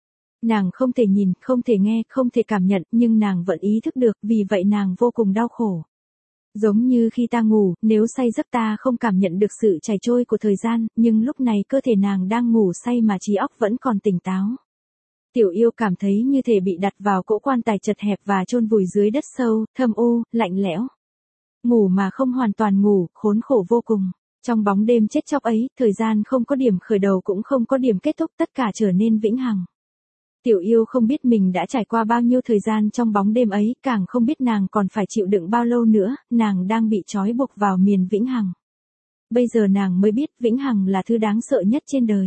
S1: Nàng không thể nhìn, không thể nghe, không thể cảm nhận, nhưng nàng vẫn ý thức được, vì vậy nàng vô cùng đau khổ. Giống như khi ta ngủ, nếu say giấc ta không cảm nhận được sự chảy trôi của thời gian, nhưng lúc này cơ thể nàng đang ngủ say mà trí óc vẫn còn tỉnh táo. Tiểu yêu cảm thấy như thể bị đặt vào cỗ quan tài chật hẹp và chôn vùi dưới đất sâu, thâm u, lạnh lẽo. Ngủ mà không hoàn toàn ngủ, khốn khổ vô cùng. Trong bóng đêm chết chóc ấy, thời gian không có điểm khởi đầu cũng không có điểm kết thúc, tất cả trở nên vĩnh hằng. Tiểu yêu không biết mình đã trải qua bao nhiêu thời gian trong bóng đêm ấy, càng không biết nàng còn phải chịu đựng bao lâu nữa, nàng đang bị trói buộc vào miền vĩnh hằng. Bây giờ nàng mới biết vĩnh hằng là thứ đáng sợ nhất trên đời.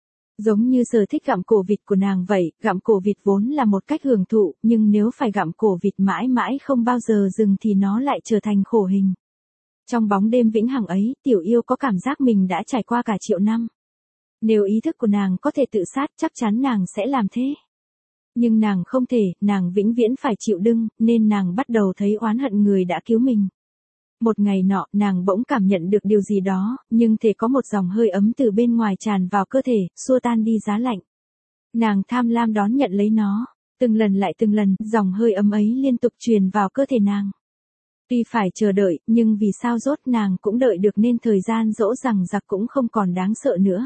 S1: Giống như sở thích gặm cổ vịt của nàng vậy, gặm cổ vịt vốn là một cách hưởng thụ, nhưng nếu phải gặm cổ vịt mãi mãi không bao giờ dừng thì nó lại trở thành khổ hình. Trong bóng đêm vĩnh hằng ấy, tiểu yêu có cảm giác mình đã trải qua cả triệu năm. Nếu ý thức của nàng có thể tự sát, chắc chắn nàng sẽ làm thế. Nhưng nàng không thể, nàng vĩnh viễn phải chịu đựng, nên nàng bắt đầu thấy oán hận người đã cứu mình. Một ngày nọ, nàng bỗng cảm nhận được điều gì đó, nhưng thể có một dòng hơi ấm từ bên ngoài tràn vào cơ thể, xua tan đi giá lạnh. Nàng tham lam đón nhận lấy nó, từng lần lại từng lần, dòng hơi ấm ấy liên tục truyền vào cơ thể nàng. Tuy phải chờ đợi, nhưng vì sao rốt nàng cũng đợi được nên thời gian dỗ dằng dặc cũng không còn đáng sợ nữa.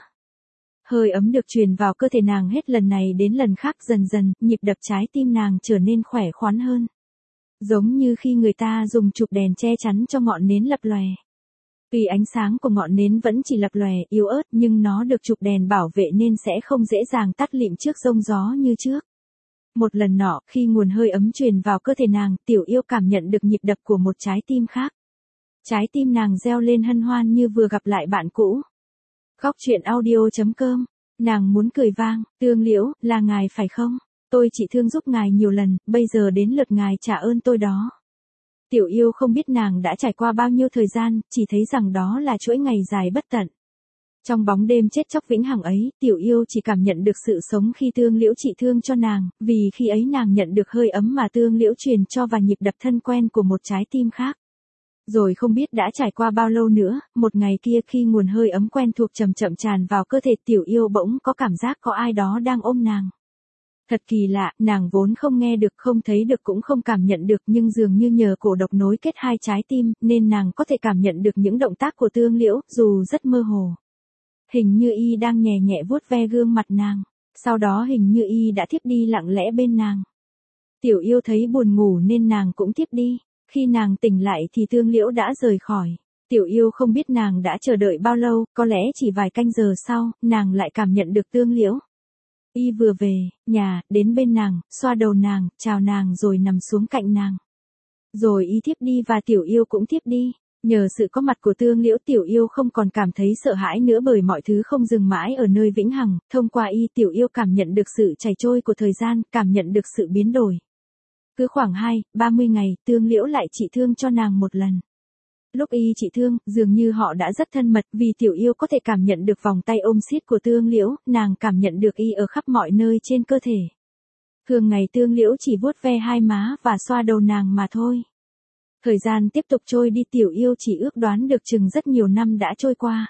S1: Hơi ấm được truyền vào cơ thể nàng hết lần này đến lần khác, dần dần, nhịp đập trái tim nàng trở nên khỏe khoắn hơn. Giống như khi người ta dùng chụp đèn che chắn cho ngọn nến lập lòe. Tuy ánh sáng của ngọn nến vẫn chỉ lập lòe, yếu ớt, nhưng nó được chụp đèn bảo vệ nên sẽ không dễ dàng tắt lịm trước giông gió như trước. Một lần nọ, khi nguồn hơi ấm truyền vào cơ thể nàng, tiểu yêu cảm nhận được nhịp đập của một trái tim khác. Trái tim nàng reo lên hân hoan như vừa gặp lại bạn cũ. Khóc chuyện audio chấm com, nàng muốn cười vang, Tương Liễu, là ngài phải không? Tôi chỉ thương giúp ngài nhiều lần, bây giờ đến lượt ngài trả ơn tôi đó. Tiểu yêu không biết nàng đã trải qua bao nhiêu thời gian, chỉ thấy rằng đó là chuỗi ngày dài bất tận. Trong bóng đêm chết chóc vĩnh hằng ấy, tiểu yêu chỉ cảm nhận được sự sống khi Tương Liễu trị thương cho nàng, vì khi ấy nàng nhận được hơi ấm mà Tương Liễu truyền cho và nhịp đập thân quen của một trái tim khác. Rồi không biết đã trải qua bao lâu nữa, một ngày kia khi nguồn hơi ấm quen thuộc chậm chậm tràn vào cơ thể, tiểu yêu bỗng có cảm giác có ai đó đang ôm nàng. Thật kỳ lạ, nàng vốn không nghe được, không thấy được cũng không cảm nhận được, nhưng dường như nhờ cổ độc nối kết hai trái tim, nên nàng có thể cảm nhận được những động tác của Tương Liễu, dù rất mơ hồ. Hình như y đang nhẹ nhẹ vuốt ve gương mặt nàng, sau đó hình như y đã thiếp đi lặng lẽ bên nàng. Tiểu yêu thấy buồn ngủ nên nàng cũng thiếp đi. Khi nàng tỉnh lại thì Tương Liễu đã rời khỏi. Tiểu yêu không biết nàng đã chờ đợi bao lâu, có lẽ chỉ vài canh giờ sau, nàng lại cảm nhận được Tương Liễu. Y vừa về, nhà, đến bên nàng, xoa đầu nàng, chào nàng rồi nằm xuống cạnh nàng. Rồi y thiếp đi và tiểu yêu cũng thiếp đi. Nhờ sự có mặt của Tương Liễu, tiểu yêu không còn cảm thấy sợ hãi nữa bởi mọi thứ không dừng mãi ở nơi vĩnh hằng, thông qua y tiểu yêu cảm nhận được sự chảy trôi của thời gian, cảm nhận được sự biến đổi. Cứ khoảng hai, ba mươi ngày, Tương Liễu lại trị thương cho nàng một lần. Lúc y trị thương, dường như họ đã rất thân mật, vì tiểu yêu có thể cảm nhận được vòng tay ôm siết của Tương Liễu, nàng cảm nhận được y ở khắp mọi nơi trên cơ thể. Thường ngày Tương Liễu chỉ vuốt ve hai má và xoa đầu nàng mà thôi. Thời gian tiếp tục trôi đi, tiểu yêu chỉ ước đoán được chừng rất nhiều năm đã trôi qua.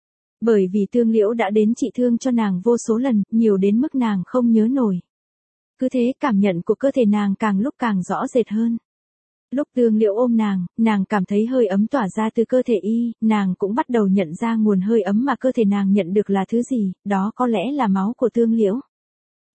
S1: Bởi vì Tương Liễu đã đến trị thương cho nàng vô số lần, nhiều đến mức nàng không nhớ nổi. Cứ thế cảm nhận của cơ thể nàng càng lúc càng rõ rệt hơn. Lúc Tương Liễu ôm nàng, nàng cảm thấy hơi ấm tỏa ra từ cơ thể y, nàng cũng bắt đầu nhận ra nguồn hơi ấm mà cơ thể nàng nhận được là thứ gì, đó có lẽ là máu của Tương Liễu.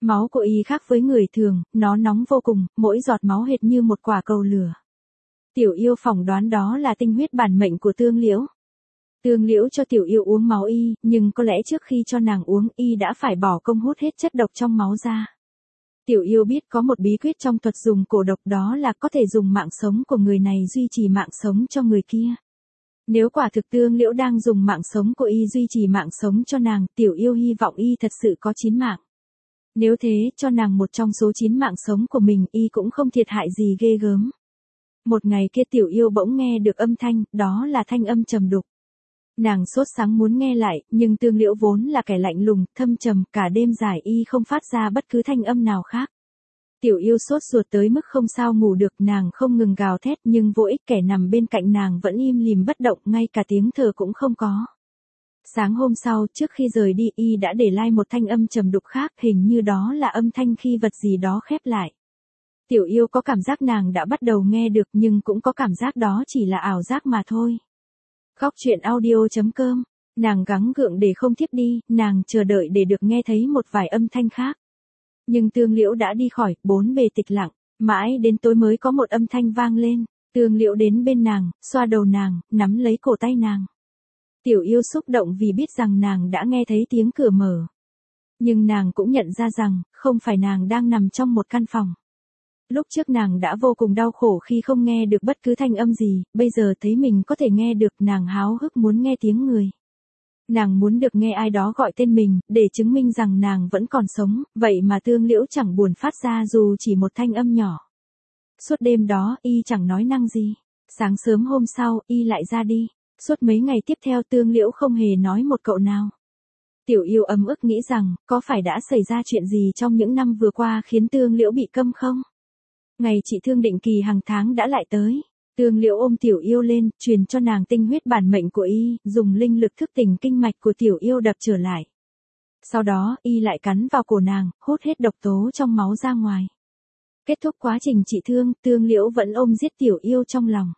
S1: Máu của y khác với người thường, nó nóng vô cùng, mỗi giọt máu hệt như một quả cầu lửa. Tiểu Yêu phỏng đoán đó là tinh huyết bản mệnh của Tương Liễu. Tương Liễu cho Tiểu Yêu uống máu y, nhưng có lẽ trước khi cho nàng uống y đã phải bỏ công hút hết chất độc trong máu ra. Tiểu Yêu biết có một bí quyết trong thuật dùng cổ độc, đó là có thể dùng mạng sống của người này duy trì mạng sống cho người kia. Nếu quả thực Tương Liễu đang dùng mạng sống của y duy trì mạng sống cho nàng, Tiểu Yêu hy vọng y thật sự có chín mạng. Nếu thế, cho nàng một trong số chín mạng sống của mình, y cũng không thiệt hại gì ghê gớm. Một ngày kia Tiểu Yêu bỗng nghe được âm thanh, đó là thanh âm trầm đục. Nàng sốt sắng muốn nghe lại, nhưng Tương Liễu vốn là kẻ lạnh lùng, thâm trầm, cả đêm dài y không phát ra bất cứ thanh âm nào khác. Tiểu Yêu sốt ruột tới mức không sao ngủ được, nàng không ngừng gào thét nhưng vô ích, kẻ nằm bên cạnh nàng vẫn im lìm bất động, ngay cả tiếng thở cũng không có. Sáng hôm sau, trước khi rời đi, y đã để lại một thanh âm trầm đục khác, hình như đó là âm thanh khi vật gì đó khép lại. Tiểu Yêu có cảm giác nàng đã bắt đầu nghe được, nhưng cũng có cảm giác đó chỉ là ảo giác mà thôi. Khóc chuyện audio chấm com, nàng gắng gượng để không thiếp đi, nàng chờ đợi để được nghe thấy một vài âm thanh khác. Nhưng Tương Liễu đã đi khỏi, bốn bề tịch lặng, mãi đến tối mới có một âm thanh vang lên. Tương Liễu đến bên nàng, xoa đầu nàng, nắm lấy cổ tay nàng. Tiểu Yêu xúc động vì biết rằng nàng đã nghe thấy tiếng cửa mở. Nhưng nàng cũng nhận ra rằng, không phải nàng đang nằm trong một căn phòng. Lúc trước nàng đã vô cùng đau khổ khi không nghe được bất cứ thanh âm gì, bây giờ thấy mình có thể nghe được, nàng háo hức muốn nghe tiếng người. Nàng muốn được nghe ai đó gọi tên mình, để chứng minh rằng nàng vẫn còn sống, vậy mà Tương Liễu chẳng buồn phát ra dù chỉ một thanh âm nhỏ. Suốt đêm đó, y chẳng nói năng gì. Sáng sớm hôm sau, y lại ra đi. Suốt mấy ngày tiếp theo Tương Liễu không hề nói một cậu nào. Tiểu Yêu ấm ức nghĩ rằng, có phải đã xảy ra chuyện gì trong những năm vừa qua khiến Tương Liễu bị câm không? Ngày trị thương định kỳ hàng tháng đã lại tới. Tương Liễu ôm Tiểu Yêu lên, truyền cho nàng tinh huyết bản mệnh của y, dùng linh lực thức tỉnh kinh mạch của Tiểu Yêu đập trở lại. Sau đó, y lại cắn vào cổ nàng, hút hết độc tố trong máu ra ngoài. Kết thúc quá trình trị thương, Tương Liễu vẫn ôm giết Tiểu Yêu trong lòng.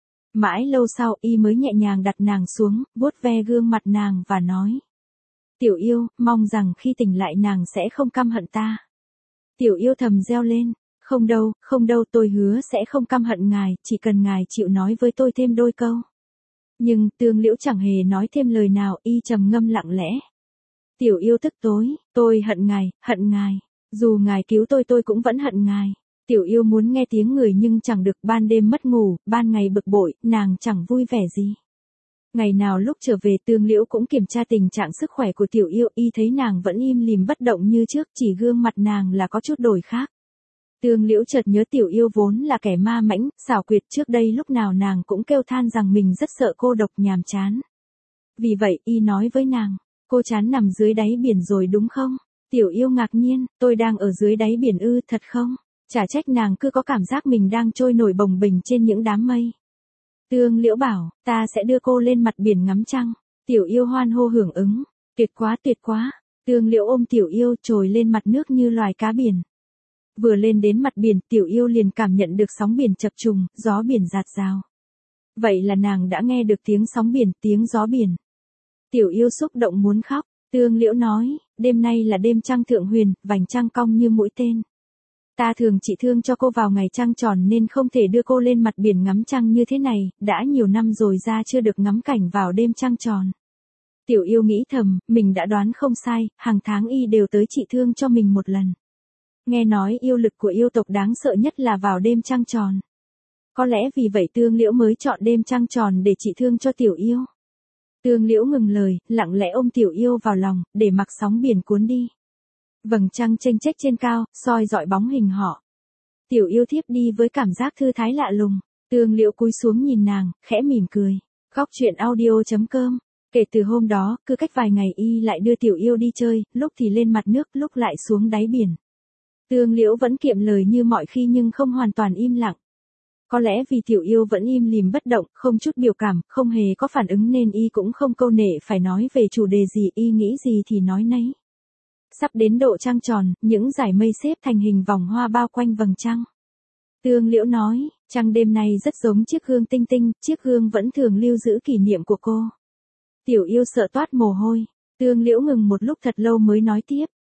S1: Mãi lâu sau, y mới nhẹ nhàng đặt nàng xuống, vuốt ve gương mặt nàng và nói. Tiểu Yêu, mong rằng khi tỉnh lại nàng sẽ không căm hận ta. Tiểu Yêu thầm reo lên. Không đâu, không đâu, tôi hứa sẽ không căm hận ngài, chỉ cần ngài chịu nói với tôi thêm đôi câu. Nhưng, Tương Liễu chẳng hề nói thêm lời nào, y trầm ngâm lặng lẽ. Tiểu Yêu tức tối, tôi hận ngài, hận ngài. Dù ngài cứu tôi tôi cũng vẫn hận ngài. Tiểu Yêu muốn nghe tiếng người nhưng chẳng được, ban đêm mất ngủ, ban ngày bực bội, nàng chẳng vui vẻ gì. Ngày nào lúc trở về Tương Liễu cũng kiểm tra tình trạng sức khỏe của Tiểu Yêu, y thấy nàng vẫn im lìm bất động như trước, chỉ gương mặt nàng là có chút đổi khác. Tương Liễu chợt nhớ Tiểu Yêu vốn là kẻ ma mãnh, xảo quyệt, trước đây lúc nào nàng cũng kêu than rằng mình rất sợ cô độc nhàm chán. Vì vậy, y nói với nàng, cô chán nằm dưới đáy biển rồi đúng không? Tiểu Yêu ngạc nhiên, tôi đang ở dưới đáy biển ư, thật không? Chả trách nàng cứ có cảm giác mình đang trôi nổi bồng bềnh trên những đám mây. Tương Liễu bảo, ta sẽ đưa cô lên mặt biển ngắm trăng. Tiểu Yêu hoan hô hưởng ứng, tuyệt quá tuyệt quá. Tương Liễu ôm Tiểu Yêu trồi lên mặt nước như loài cá biển. Vừa lên đến mặt biển, Tiểu Yêu liền cảm nhận được sóng biển chập trùng, gió biển rạt rào. Vậy là nàng đã nghe được tiếng sóng biển, tiếng gió biển. Tiểu Yêu xúc động muốn khóc. Tương Liễu nói, đêm nay là đêm trăng thượng huyền, vành trăng cong như mũi tên. Ta thường trị thương cho cô vào ngày trăng tròn nên không thể đưa cô lên mặt biển ngắm trăng như thế này, đã nhiều năm rồi ra chưa được ngắm cảnh vào đêm trăng tròn. Tiểu Yêu nghĩ thầm, mình đã đoán không sai, hàng tháng y đều tới trị thương cho mình một lần. Nghe nói yêu lực của yêu tộc đáng sợ nhất là vào đêm trăng tròn. Có lẽ vì vậy Tương Liễu mới chọn đêm trăng tròn để trị thương cho Tiểu Yêu. Tương Liễu ngừng lời, lặng lẽ ôm Tiểu Yêu vào lòng, để mặc sóng biển cuốn đi. Vầng trăng chênh chếch trên cao, soi dọi bóng hình họ. Tiểu Yêu thiếp đi với cảm giác thư thái lạ lùng. Tương Liễu cúi xuống nhìn nàng, khẽ mỉm cười. Khóc chuyện audio chấm com. Kể từ hôm đó, cứ cách vài ngày y lại đưa Tiểu Yêu đi chơi, lúc thì lên mặt nước, lúc lại xuống đáy biển. Tương Liễu vẫn kiệm lời như mọi khi nhưng không hoàn toàn im lặng. Có lẽ vì Tiểu Yêu vẫn im lìm bất động, không chút biểu cảm, không hề có phản ứng nên y cũng không câu nệ phải nói về chủ đề gì, y nghĩ gì thì nói nấy. Sắp đến độ trăng tròn, những dải mây xếp thành hình vòng hoa bao quanh vầng trăng. Tương Liễu nói, trăng đêm nay rất giống chiếc gương tinh tinh, chiếc gương vẫn thường lưu giữ kỷ niệm của cô. Tiểu Yêu sợ toát mồ hôi. Tương Liễu ngừng một lúc thật lâu mới nói tiếp.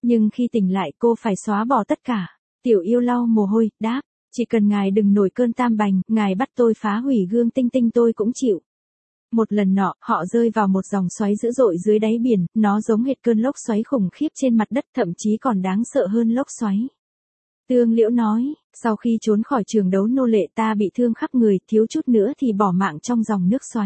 S1: Nhưng khi tỉnh lại cô phải xóa bỏ tất cả. Tiểu Yêu lau mồ hôi, đáp, chỉ cần ngài đừng nổi cơn tam bành, ngài bắt tôi phá hủy gương tinh tinh tôi cũng chịu. Một lần nọ, họ rơi vào một dòng xoáy dữ dội dưới đáy biển, nó giống hệt cơn lốc xoáy khủng khiếp trên mặt đất, thậm chí còn đáng sợ hơn lốc xoáy. Tương Liễu nói, sau khi trốn khỏi trường đấu nô lệ ta bị thương khắp người, thiếu chút nữa thì bỏ mạng trong dòng nước xoáy.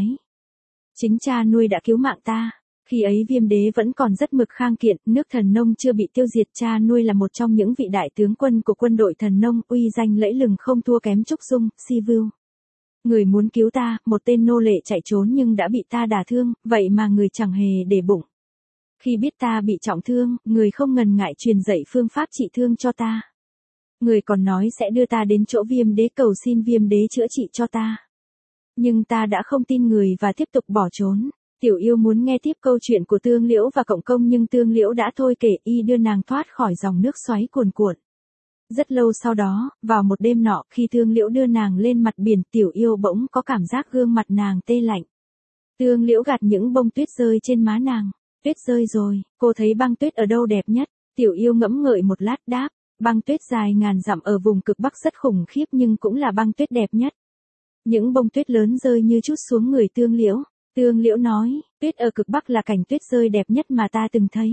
S1: Chính cha nuôi đã cứu mạng ta. Khi ấy Viêm Đế vẫn còn rất mực khang kiện, nước Thần Nông chưa bị tiêu diệt, cha nuôi là một trong những vị đại tướng quân của quân đội Thần Nông, uy danh lẫy lừng không thua kém Trúc Dung, Si Vưu. Người muốn cứu ta, một tên nô lệ chạy trốn nhưng đã bị ta đả thương, vậy mà người chẳng hề để bụng. Khi biết ta bị trọng thương, người không ngần ngại truyền dạy phương pháp trị thương cho ta. Người còn nói sẽ đưa ta đến chỗ Viêm Đế cầu xin Viêm Đế chữa trị cho ta. Nhưng ta đã không tin người và tiếp tục bỏ trốn. Tiểu Yêu muốn nghe tiếp câu chuyện của Tương Liễu và Cộng Công nhưng Tương Liễu đã thôi kể, y đưa nàng thoát khỏi dòng nước xoáy cuồn cuộn. Rất lâu sau đó, vào một đêm nọ, khi Tương Liễu đưa nàng lên mặt biển, Tiểu Yêu bỗng có cảm giác gương mặt nàng tê lạnh. Tương Liễu gạt những bông tuyết rơi trên má nàng. Tuyết rơi rồi, cô thấy băng tuyết ở đâu đẹp nhất? Tiểu Yêu ngẫm ngợi một lát đáp, băng tuyết dài ngàn dặm ở vùng cực Bắc rất khủng khiếp nhưng cũng là băng tuyết đẹp nhất. Những bông tuyết lớn rơi như chút xuống người Tương Liễu. Tương Liễu nói, tuyết ở cực Bắc là cảnh tuyết rơi đẹp nhất mà ta từng thấy.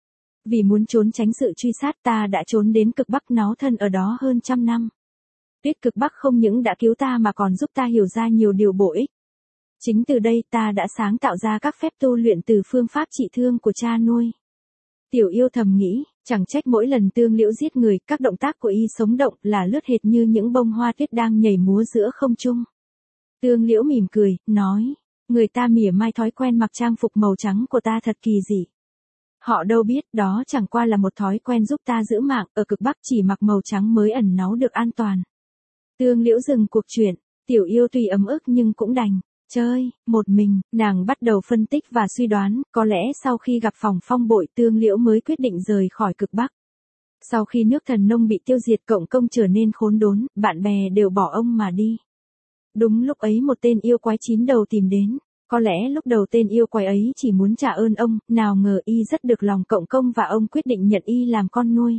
S1: Vì muốn trốn tránh sự truy sát ta đã trốn đến cực Bắc náo thân ở đó hơn trăm năm. Tuyết cực Bắc không những đã cứu ta mà còn giúp ta hiểu ra nhiều điều bổ ích. Chính từ đây ta đã sáng tạo ra các phép tu luyện từ phương pháp trị thương của cha nuôi. Tiểu Yêu thầm nghĩ, chẳng trách mỗi lần Tương Liễu giết người, các động tác của y sống động là lướt hệt như những bông hoa tuyết đang nhảy múa giữa không trung. Tương Liễu mỉm cười, nói, người ta mỉa mai thói quen mặc trang phục màu trắng của ta thật kỳ dị. Họ đâu biết, đó chẳng qua là một thói quen giúp ta giữ mạng, ở cực Bắc chỉ mặc màu trắng mới ẩn náu được an toàn. Tương Liễu dừng cuộc chuyện, Tiểu Yêu tuy ấm ức nhưng cũng đành chơi một mình, nàng bắt đầu phân tích và suy đoán, có lẽ sau khi gặp Phòng Phong Bội, Tương Liễu mới quyết định rời khỏi cực Bắc. Sau khi nước Thần Nông bị tiêu diệt, Cộng Công trở nên khốn đốn, bạn bè đều bỏ ông mà đi. Đúng lúc ấy một tên yêu quái chín đầu tìm đến. Có lẽ lúc đầu tên yêu quái ấy chỉ muốn trả ơn ông, nào ngờ y rất được lòng Cộng Công và ông quyết định nhận y làm con nuôi.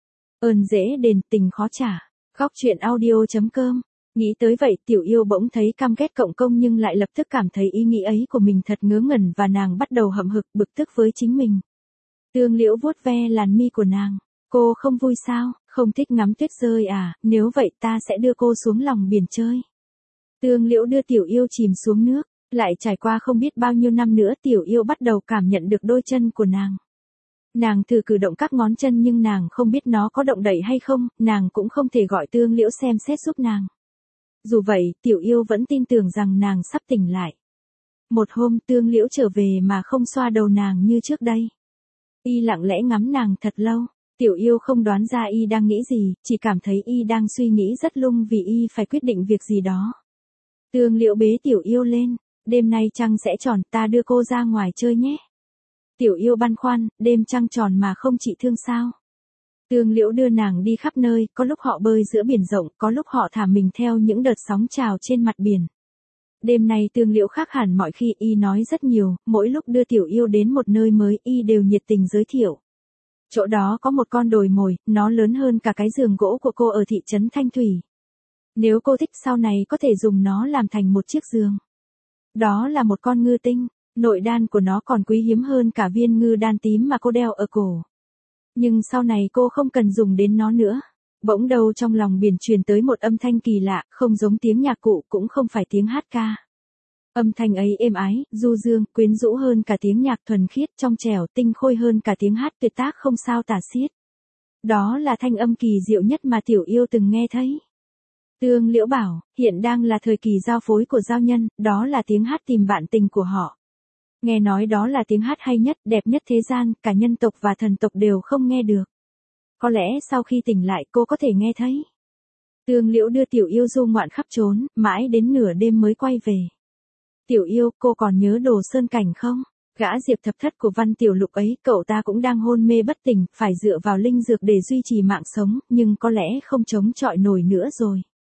S1: Ơn dễ đền, tình khó trả. Góc truyện audio chấm com. Nghĩ tới vậy, Tiểu Yêu bỗng thấy căm ghét Cộng Công nhưng lại lập tức cảm thấy ý nghĩ ấy của mình thật ngớ ngẩn và nàng bắt đầu hậm hực bực tức với chính mình. Tương Liễu vuốt ve làn mi của nàng. Cô không vui sao, không thích ngắm tuyết rơi à, nếu vậy ta sẽ đưa cô xuống lòng biển chơi. Tương Liễu đưa Tiểu Yêu chìm xuống nước. Lại trải qua không biết bao nhiêu năm nữa, Tiểu Yêu bắt đầu cảm nhận được đôi chân của nàng. Nàng thử cử động các ngón chân nhưng nàng không biết nó có động đậy hay không, nàng cũng không thể gọi Tương Liễu xem xét giúp nàng. Dù vậy, Tiểu Yêu vẫn tin tưởng rằng nàng sắp tỉnh lại. Một hôm Tương Liễu trở về mà không xoa đầu nàng như trước đây. Y lặng lẽ ngắm nàng thật lâu. Tiểu Yêu không đoán ra y đang nghĩ gì, chỉ cảm thấy y đang suy nghĩ rất lung vì y phải quyết định việc gì đó. Tương Liễu bế Tiểu Yêu lên. Đêm nay trăng sẽ tròn, ta đưa cô ra ngoài chơi nhé. Tiểu Yêu băn khoăn, đêm trăng tròn mà không trị thương sao? Tương Liễu đưa nàng đi khắp nơi, có lúc họ bơi giữa biển rộng, có lúc họ thả mình theo những đợt sóng trào trên mặt biển. Đêm nay Tương Liễu khác hẳn mọi khi, y nói rất nhiều, mỗi lúc đưa Tiểu Yêu đến một nơi mới, y đều nhiệt tình giới thiệu. Chỗ đó có một con đồi mồi, nó lớn hơn cả cái giường gỗ của cô ở thị trấn Thanh Thủy. Nếu cô thích sau này có thể dùng nó làm thành một chiếc giường. Đó là một con ngư tinh, nội đan của nó còn quý hiếm hơn cả viên ngư đan tím mà cô đeo ở cổ. Nhưng sau này cô không cần dùng đến nó nữa. Bỗng đâu trong lòng biển truyền tới một âm thanh kỳ lạ, không giống tiếng nhạc cụ cũng không phải tiếng hát ca. Âm thanh ấy êm ái, du dương, quyến rũ hơn cả tiếng nhạc thuần khiết, trong trẻo, tinh khôi hơn cả tiếng hát tuyệt tác không sao tả xiết. Đó là thanh âm kỳ diệu nhất mà Tiểu Yêu từng nghe thấy. Tương Liễu bảo, hiện đang là thời kỳ giao phối của giao nhân, đó là tiếng hát tìm bạn tình của họ. Nghe nói đó là tiếng hát hay nhất, đẹp nhất thế gian, cả nhân tộc và thần tộc đều không nghe được. Có lẽ sau khi tỉnh lại cô có thể nghe thấy. Tương Liễu đưa Tiểu Yêu du ngoạn khắp trốn, mãi đến nửa đêm mới quay về. Tiểu Yêu, cô còn nhớ Đồ Sơn Cảnh không? Gã Diệp Thập Thất của Văn Tiểu Lục ấy, cậu ta cũng đang hôn mê bất tỉnh, phải dựa vào linh dược để duy trì mạng sống, nhưng có lẽ không chống chọi nổi nữa rồi.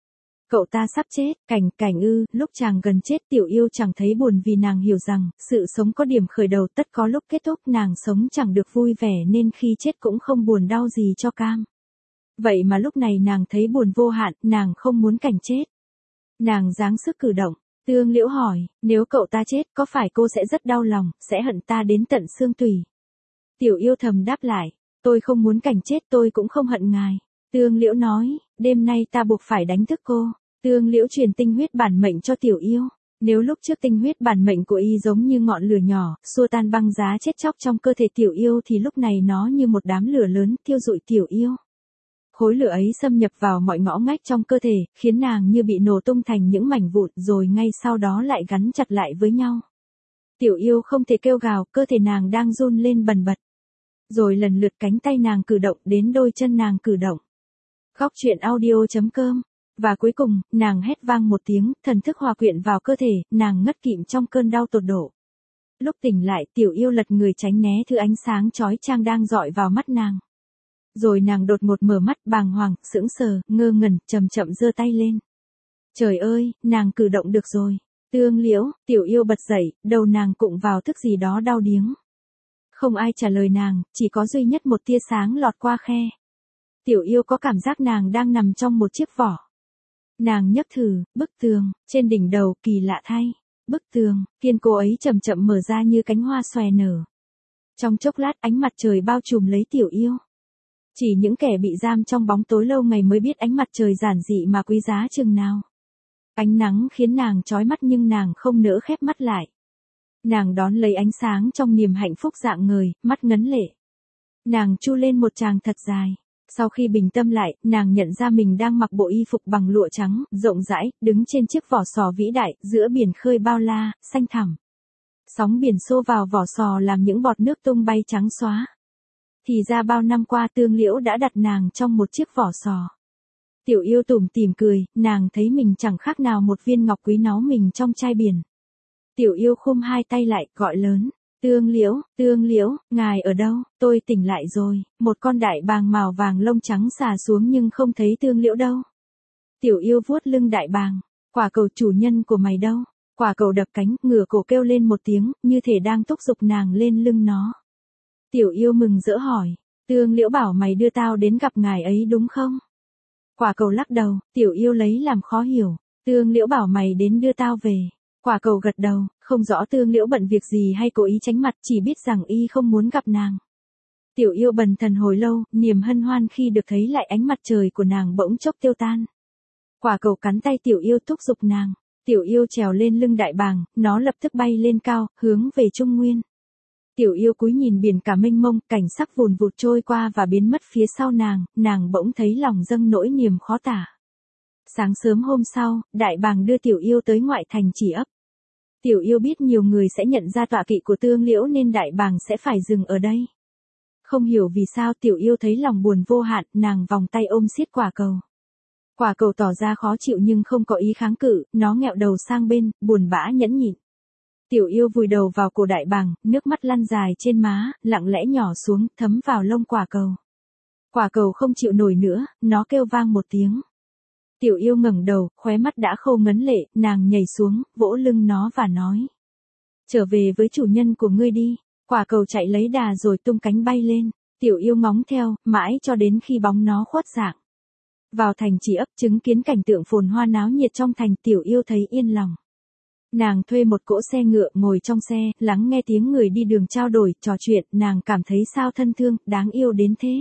S1: Cậu ta sắp chết, cảnh cảnh ư, lúc chàng gần chết Tiểu Yêu chẳng thấy buồn vì nàng hiểu rằng, sự sống có điểm khởi đầu tất có lúc kết thúc, nàng sống chẳng được vui vẻ nên khi chết cũng không buồn đau gì cho cam. Vậy mà lúc này nàng thấy buồn vô hạn, nàng không muốn cảnh chết. Nàng giáng sức cử động, Tương Liễu hỏi, nếu cậu ta chết có phải cô sẽ rất đau lòng, sẽ hận ta đến tận xương tủy? Tiểu Yêu thầm đáp lại, tôi không muốn cảnh chết, tôi cũng không hận ngài. Tương Liễu nói, đêm nay ta buộc phải đánh thức cô. Tương Liễu truyền tinh huyết bản mệnh cho Tiểu Yêu. Nếu lúc trước tinh huyết bản mệnh của y giống như ngọn lửa nhỏ, xua tan băng giá chết chóc trong cơ thể Tiểu Yêu thì lúc này nó như một đám lửa lớn thiêu rụi Tiểu Yêu. Khối lửa ấy xâm nhập vào mọi ngõ ngách trong cơ thể, khiến nàng như bị nổ tung thành những mảnh vụn rồi ngay sau đó lại gắn chặt lại với nhau. Tiểu Yêu không thể kêu gào, cơ thể nàng đang run lên bần bật. Rồi lần lượt cánh tay nàng cử động đến đôi chân nàng cử động. Góc truyện audio chấm com. Và cuối cùng, nàng hét vang một tiếng, thần thức hòa quyện vào cơ thể, nàng ngất kịm trong cơn đau tột độ. Lúc tỉnh lại, Tiểu Yêu lật người tránh né thứ ánh sáng chói chang đang dọi vào mắt nàng. Rồi nàng đột ngột mở mắt, bàng hoàng, sững sờ, ngơ ngẩn, chậm chậm giơ tay lên. Trời ơi, nàng cử động được rồi. Tương Liễu, Tiểu Yêu bật dậy, đầu nàng cụng vào thức gì đó đau điếng. Không ai trả lời nàng, chỉ có duy nhất một tia sáng lọt qua khe. Tiểu Yêu có cảm giác nàng đang nằm trong một chiếc vỏ. Nàng nhấp thử, bức tường, trên đỉnh đầu, kỳ lạ thay. Bức tường, kiên cố ấy chậm chậm mở ra như cánh hoa xòe nở. Trong chốc lát ánh mặt trời bao trùm lấy Tiểu Yêu. Chỉ những kẻ bị giam trong bóng tối lâu ngày mới biết ánh mặt trời giản dị mà quý giá chừng nào. Ánh nắng khiến nàng chói mắt nhưng nàng không nỡ khép mắt lại. Nàng đón lấy ánh sáng trong niềm hạnh phúc rạng ngời, mắt ngấn lệ. Nàng chu lên một tràng thật dài. Sau khi bình tâm lại, nàng nhận ra mình đang mặc bộ y phục bằng lụa trắng, rộng rãi, đứng trên chiếc vỏ sò vĩ đại, giữa biển khơi bao la, xanh thẳm. Sóng biển xô vào vỏ sò làm những bọt nước tung bay trắng xóa. Thì ra bao năm qua Tương Liễu đã đặt nàng trong một chiếc vỏ sò. Tiểu Yêu tủm tỉm cười, nàng thấy mình chẳng khác nào một viên ngọc quý náu mình trong chai biển. Tiểu Yêu khum hai tay lại, gọi lớn. Tương Liễu, Tương Liễu, ngài ở đâu? Tôi tỉnh lại rồi. Một con đại bàng màu vàng lông trắng xà xuống nhưng không thấy Tương Liễu đâu. Tiểu Yêu vuốt lưng đại bàng. Quả cầu chủ nhân của mày đâu? Quả cầu đập cánh, ngửa cổ kêu lên một tiếng, như thể đang thúc giục nàng lên lưng nó. Tiểu Yêu mừng rỡ hỏi. Tương Liễu bảo mày đưa tao đến gặp ngài ấy đúng không? Quả cầu lắc đầu, Tiểu Yêu lấy làm khó hiểu. Tương Liễu bảo mày đến đưa tao về. Quả cầu gật đầu, không rõ Tương Liễu bận việc gì hay cố ý tránh mặt, chỉ biết rằng y không muốn gặp nàng. Tiểu Yêu bần thần hồi lâu, niềm hân hoan khi được thấy lại ánh mặt trời của nàng bỗng chốc tiêu tan. Quả cầu cắn tay Tiểu Yêu thúc giục nàng. Tiểu Yêu trèo lên lưng đại bàng, nó lập tức bay lên cao, hướng về Trung Nguyên. Tiểu Yêu cúi nhìn biển cả mênh mông, cảnh sắc vùn vụt trôi qua và biến mất phía sau nàng, nàng bỗng thấy lòng dâng nỗi niềm khó tả. Sáng sớm hôm sau, đại bàng đưa Tiểu Yêu tới ngoại thành Chỉ Ấp. Tiểu Yêu biết nhiều người sẽ nhận ra tọa kỵ của Tương Liễu nên đại bàng sẽ phải dừng ở đây. Không hiểu vì sao Tiểu Yêu thấy lòng buồn vô hạn, nàng vòng tay ôm siết quả cầu. Quả cầu tỏ ra khó chịu nhưng không có ý kháng cự, nó nghẹo đầu sang bên, buồn bã nhẫn nhịn. Tiểu Yêu vùi đầu vào cổ đại bàng, nước mắt lăn dài trên má, lặng lẽ nhỏ xuống, thấm vào lông quả cầu. Quả cầu không chịu nổi nữa, nó kêu vang một tiếng. Tiểu Yêu ngẩng đầu, khóe mắt đã khô ngấn lệ, nàng nhảy xuống, vỗ lưng nó và nói. Trở về với chủ nhân của ngươi đi. Quả cầu chạy lấy đà rồi tung cánh bay lên. Tiểu Yêu ngóng theo, mãi cho đến khi bóng nó khuất dạng. Vào thành Chỉ Ấp, chứng kiến cảnh tượng phồn hoa náo nhiệt trong thành, Tiểu Yêu thấy yên lòng. Nàng thuê một cỗ xe ngựa, ngồi trong xe, lắng nghe tiếng người đi đường trao đổi, trò chuyện, nàng cảm thấy sao thân thương, đáng yêu đến thế.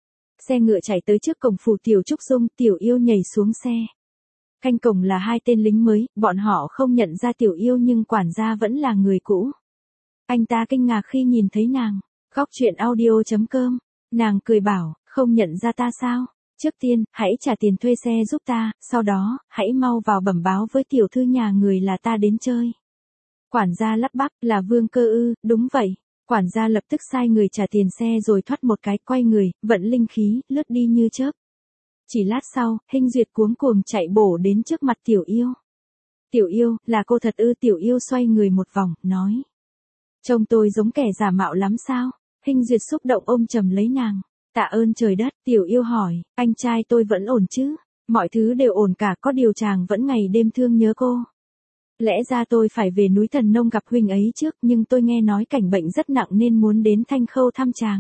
S1: Xe ngựa chạy tới trước cổng phủ Tiểu Trúc Dung, Tiểu Yêu nhảy xuống xe. Canh cổng là hai tên lính mới, bọn họ không nhận ra Tiểu Yêu nhưng quản gia vẫn là người cũ. Anh ta kinh ngạc khi nhìn thấy nàng. Góc truyện audio chấm com. Nàng cười bảo, không nhận ra ta sao? Trước tiên, hãy trả tiền thuê xe giúp ta, sau đó, hãy mau vào bẩm báo với tiểu thư nhà người là ta đến chơi. Quản gia lắp bắp, là Vương Cơ ư? Đúng vậy. Quản gia lập tức sai người trả tiền xe rồi thoát một cái, quay người, vận linh khí, lướt đi như chớp. Chỉ lát sau, Hinh Duyệt cuống cuồng chạy bổ đến trước mặt Tiểu Yêu. Tiểu Yêu, là cô thật ư? Tiểu Yêu xoay người một vòng, nói. Trông tôi giống kẻ giả mạo lắm sao? Hinh Duyệt xúc động ôm chầm lấy nàng. Tạ ơn trời đất, Tiểu Yêu hỏi, anh trai tôi vẫn ổn chứ? Mọi thứ đều ổn cả, có điều chàng vẫn ngày đêm thương nhớ cô. Lẽ ra tôi phải về núi Thần Nông gặp huynh ấy trước, nhưng tôi nghe nói Cảnh bệnh rất nặng nên muốn đến Thanh Khâu thăm chàng.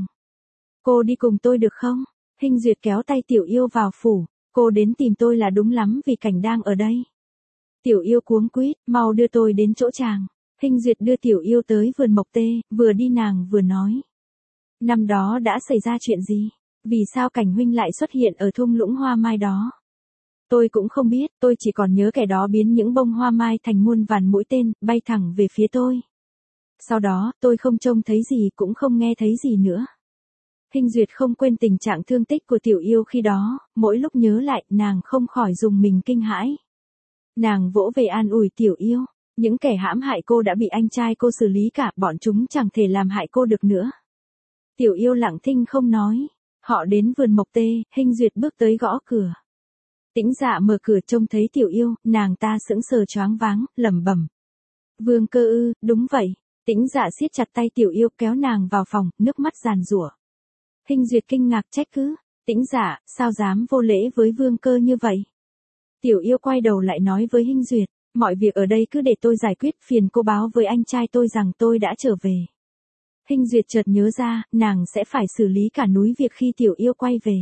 S1: Cô đi cùng tôi được không? Hinh Duyệt kéo tay Tiểu Yêu vào phủ. Cô đến tìm tôi là đúng lắm vì Cảnh đang ở đây. Tiểu Yêu cuống quýt, mau đưa tôi đến chỗ chàng. Hinh Duyệt đưa Tiểu Yêu tới vườn mộc tê, vừa đi nàng vừa nói. Năm đó đã xảy ra chuyện gì? Vì sao Cảnh huynh lại xuất hiện ở thung lũng hoa mai đó? Tôi cũng không biết, tôi chỉ còn nhớ kẻ đó biến những bông hoa mai thành muôn vàn mũi tên, bay thẳng về phía tôi. Sau đó, tôi không trông thấy gì cũng không nghe thấy gì nữa. Hinh Duyệt không quên tình trạng thương tích của Tiểu Yêu khi đó, mỗi lúc nhớ lại, nàng không khỏi dùng mình kinh hãi. Nàng vỗ về an ủi Tiểu Yêu, những kẻ hãm hại cô đã bị anh trai cô xử lý cả, bọn chúng chẳng thể làm hại cô được nữa. Tiểu Yêu lặng thinh không nói. Họ đến vườn mộc tê, Hinh Duyệt bước tới gõ cửa. Tĩnh Dạ mở cửa trông thấy Tiểu Yêu, nàng ta sững sờ choáng váng, lẩm bẩm. Vương Cơ ư, đúng vậy. Tĩnh Dạ siết chặt tay Tiểu Yêu kéo nàng vào phòng, nước mắt giàn giụa. Hinh Duyệt kinh ngạc trách cứ. Tĩnh Dạ, sao dám vô lễ với Vương Cơ như vậy? Tiểu Yêu quay đầu lại nói với Hinh Duyệt, mọi việc ở đây cứ để tôi giải quyết, phiền cô báo với anh trai tôi rằng tôi đã trở về. Hinh Duyệt chợt nhớ ra, nàng sẽ phải xử lý cả núi việc khi Tiểu Yêu quay về.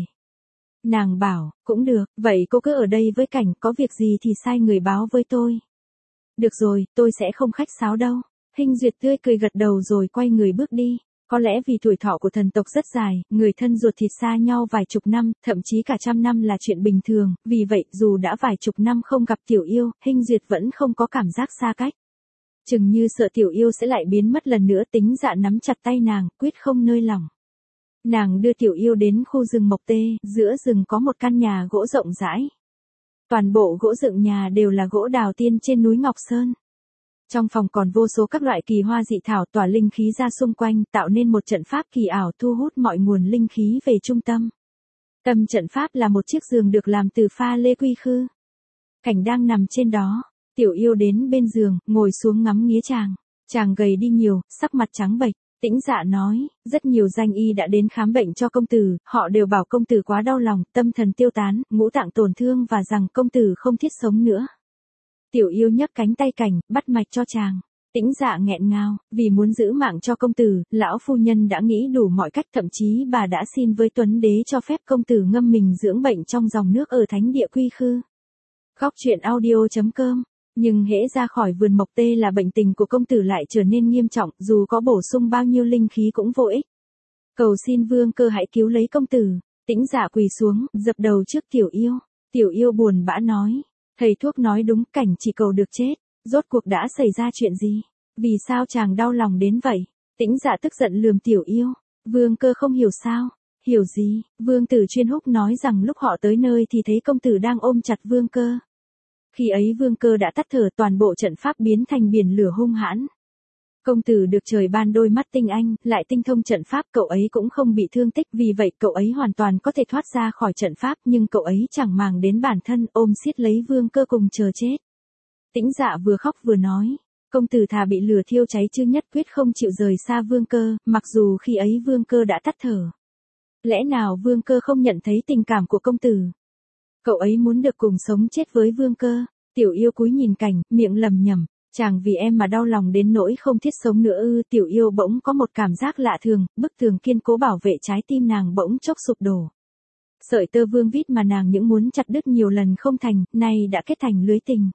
S1: Nàng bảo, cũng được, vậy cô cứ ở đây với Cảnh, có việc gì thì sai người báo với tôi. Được rồi, tôi sẽ không khách sáo đâu. Hinh Duyệt tươi cười gật đầu rồi quay người bước đi. Có lẽ vì tuổi thọ của thần tộc rất dài, người thân ruột thịt xa nhau vài chục năm, thậm chí cả trăm năm là chuyện bình thường, vì vậy dù đã vài chục năm không gặp Tiểu Yêu, Hinh Duyệt vẫn không có cảm giác xa cách. Chừng như sợ Tiểu Yêu sẽ lại biến mất lần nữa, Tính Dạ nắm chặt tay nàng, quyết không nơi lỏng. Nàng đưa Tiểu Yêu đến khu rừng mộc tê, giữa rừng có một căn nhà gỗ rộng rãi. Toàn bộ gỗ dựng nhà đều là gỗ đào tiên trên núi Ngọc Sơn. Trong phòng còn vô số các loại kỳ hoa dị thảo tỏa linh khí ra xung quanh, tạo nên một trận pháp kỳ ảo thu hút mọi nguồn linh khí về trung tâm. Tâm trận pháp là một chiếc giường được làm từ pha lê quy khư. Cảnh đang nằm trên đó, Tiểu Yêu đến bên giường, ngồi xuống ngắm nghía chàng. Chàng gầy đi nhiều, sắc mặt trắng bệch. Tĩnh Dạ nói, rất nhiều danh y đã đến khám bệnh cho công tử, họ đều bảo công tử quá đau lòng, tâm thần tiêu tán, ngũ tạng tổn thương và rằng công tử không thiết sống nữa. Tiểu Yêu nhấc cánh tay Cảnh, bắt mạch cho chàng. Tĩnh Dạ nghẹn ngào, vì muốn giữ mạng cho công tử, lão phu nhân đã nghĩ đủ mọi cách, thậm chí bà đã xin với Tuấn Đế cho phép công tử ngâm mình dưỡng bệnh trong dòng nước ở thánh địa quy khư. Góc truyện audio chấm com. Nhưng hễ ra khỏi vườn mộc tê là bệnh tình của công tử lại trở nên nghiêm trọng, dù có bổ sung bao nhiêu linh khí cũng vô ích. Cầu xin Vương Cơ hãy cứu lấy công tử. Tĩnh Dạ quỳ xuống, dập đầu trước Tiểu Yêu. Tiểu Yêu buồn bã nói, thầy thuốc nói đúng, Cảnh chỉ cầu được chết. Rốt cuộc đã xảy ra chuyện gì? Vì sao chàng đau lòng đến vậy? Tĩnh Dạ tức giận lườm Tiểu Yêu. Vương Cơ không hiểu sao? Hiểu gì? Vương tử Chuyên Húc nói rằng lúc họ tới nơi thì thấy công tử đang ôm chặt Vương Cơ. Khi ấy Vương Cơ đã tắt thở, toàn bộ trận pháp biến thành biển lửa hung hãn. Công tử được trời ban đôi mắt tinh anh, lại tinh thông trận pháp, cậu ấy cũng không bị thương tích, vì vậy cậu ấy hoàn toàn có thể thoát ra khỏi trận pháp, nhưng cậu ấy chẳng màng đến bản thân, ôm siết lấy Vương Cơ cùng chờ chết. Tĩnh Dạ vừa khóc vừa nói, công tử thà bị lửa thiêu cháy chứ nhất quyết không chịu rời xa Vương Cơ, mặc dù khi ấy Vương Cơ đã tắt thở. Lẽ nào Vương Cơ không nhận thấy tình cảm của công tử? Cậu ấy muốn được cùng sống chết với Vương Cơ. Tiểu Yêu cúi nhìn Cảnh, miệng lầm nhầm, chàng vì em mà đau lòng đến nỗi không thiết sống nữa ư? Tiểu Yêu bỗng có một cảm giác lạ thường, bức tường kiên cố bảo vệ trái tim nàng bỗng chốc sụp đổ. Sợi tơ vương vít mà nàng những muốn chặt đứt nhiều lần không thành, nay đã kết thành lưới tình.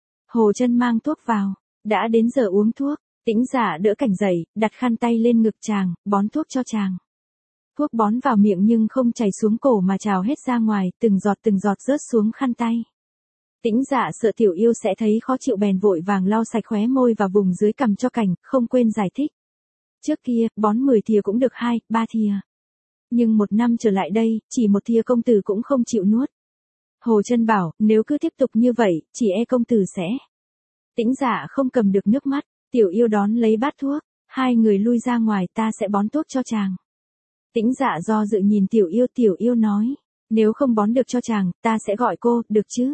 S1: Hồ Chân mang thuốc vào, đã đến giờ uống thuốc. Tĩnh Dạ đỡ Cảnh dậy, đặt khăn tay lên ngực chàng, bón thuốc cho chàng. Thuốc bón vào miệng nhưng không chảy xuống cổ mà trào hết ra ngoài, từng giọt từng giọt rớt xuống khăn tay. Tĩnh Dạ sợ Tiểu Yêu sẽ thấy khó chịu bèn vội vàng lau sạch khóe môi và vùng dưới cằm cho Cảnh, không quên giải thích. Trước kia, bón mười thìa cũng được hai, ba thìa. Nhưng một năm trở lại đây, chỉ một thìa công tử cũng không chịu nuốt. Hồ Chân bảo, nếu cứ tiếp tục như vậy, chỉ e công tử sẽ. Tĩnh Dạ không cầm được nước mắt, Tiểu Yêu đón lấy bát thuốc, hai người lui ra ngoài, ta sẽ bón thuốc cho chàng. Tĩnh Dạ do dự nhìn Tiểu Yêu, Tiểu Yêu nói, nếu không bón được cho chàng, ta sẽ gọi cô, được chứ?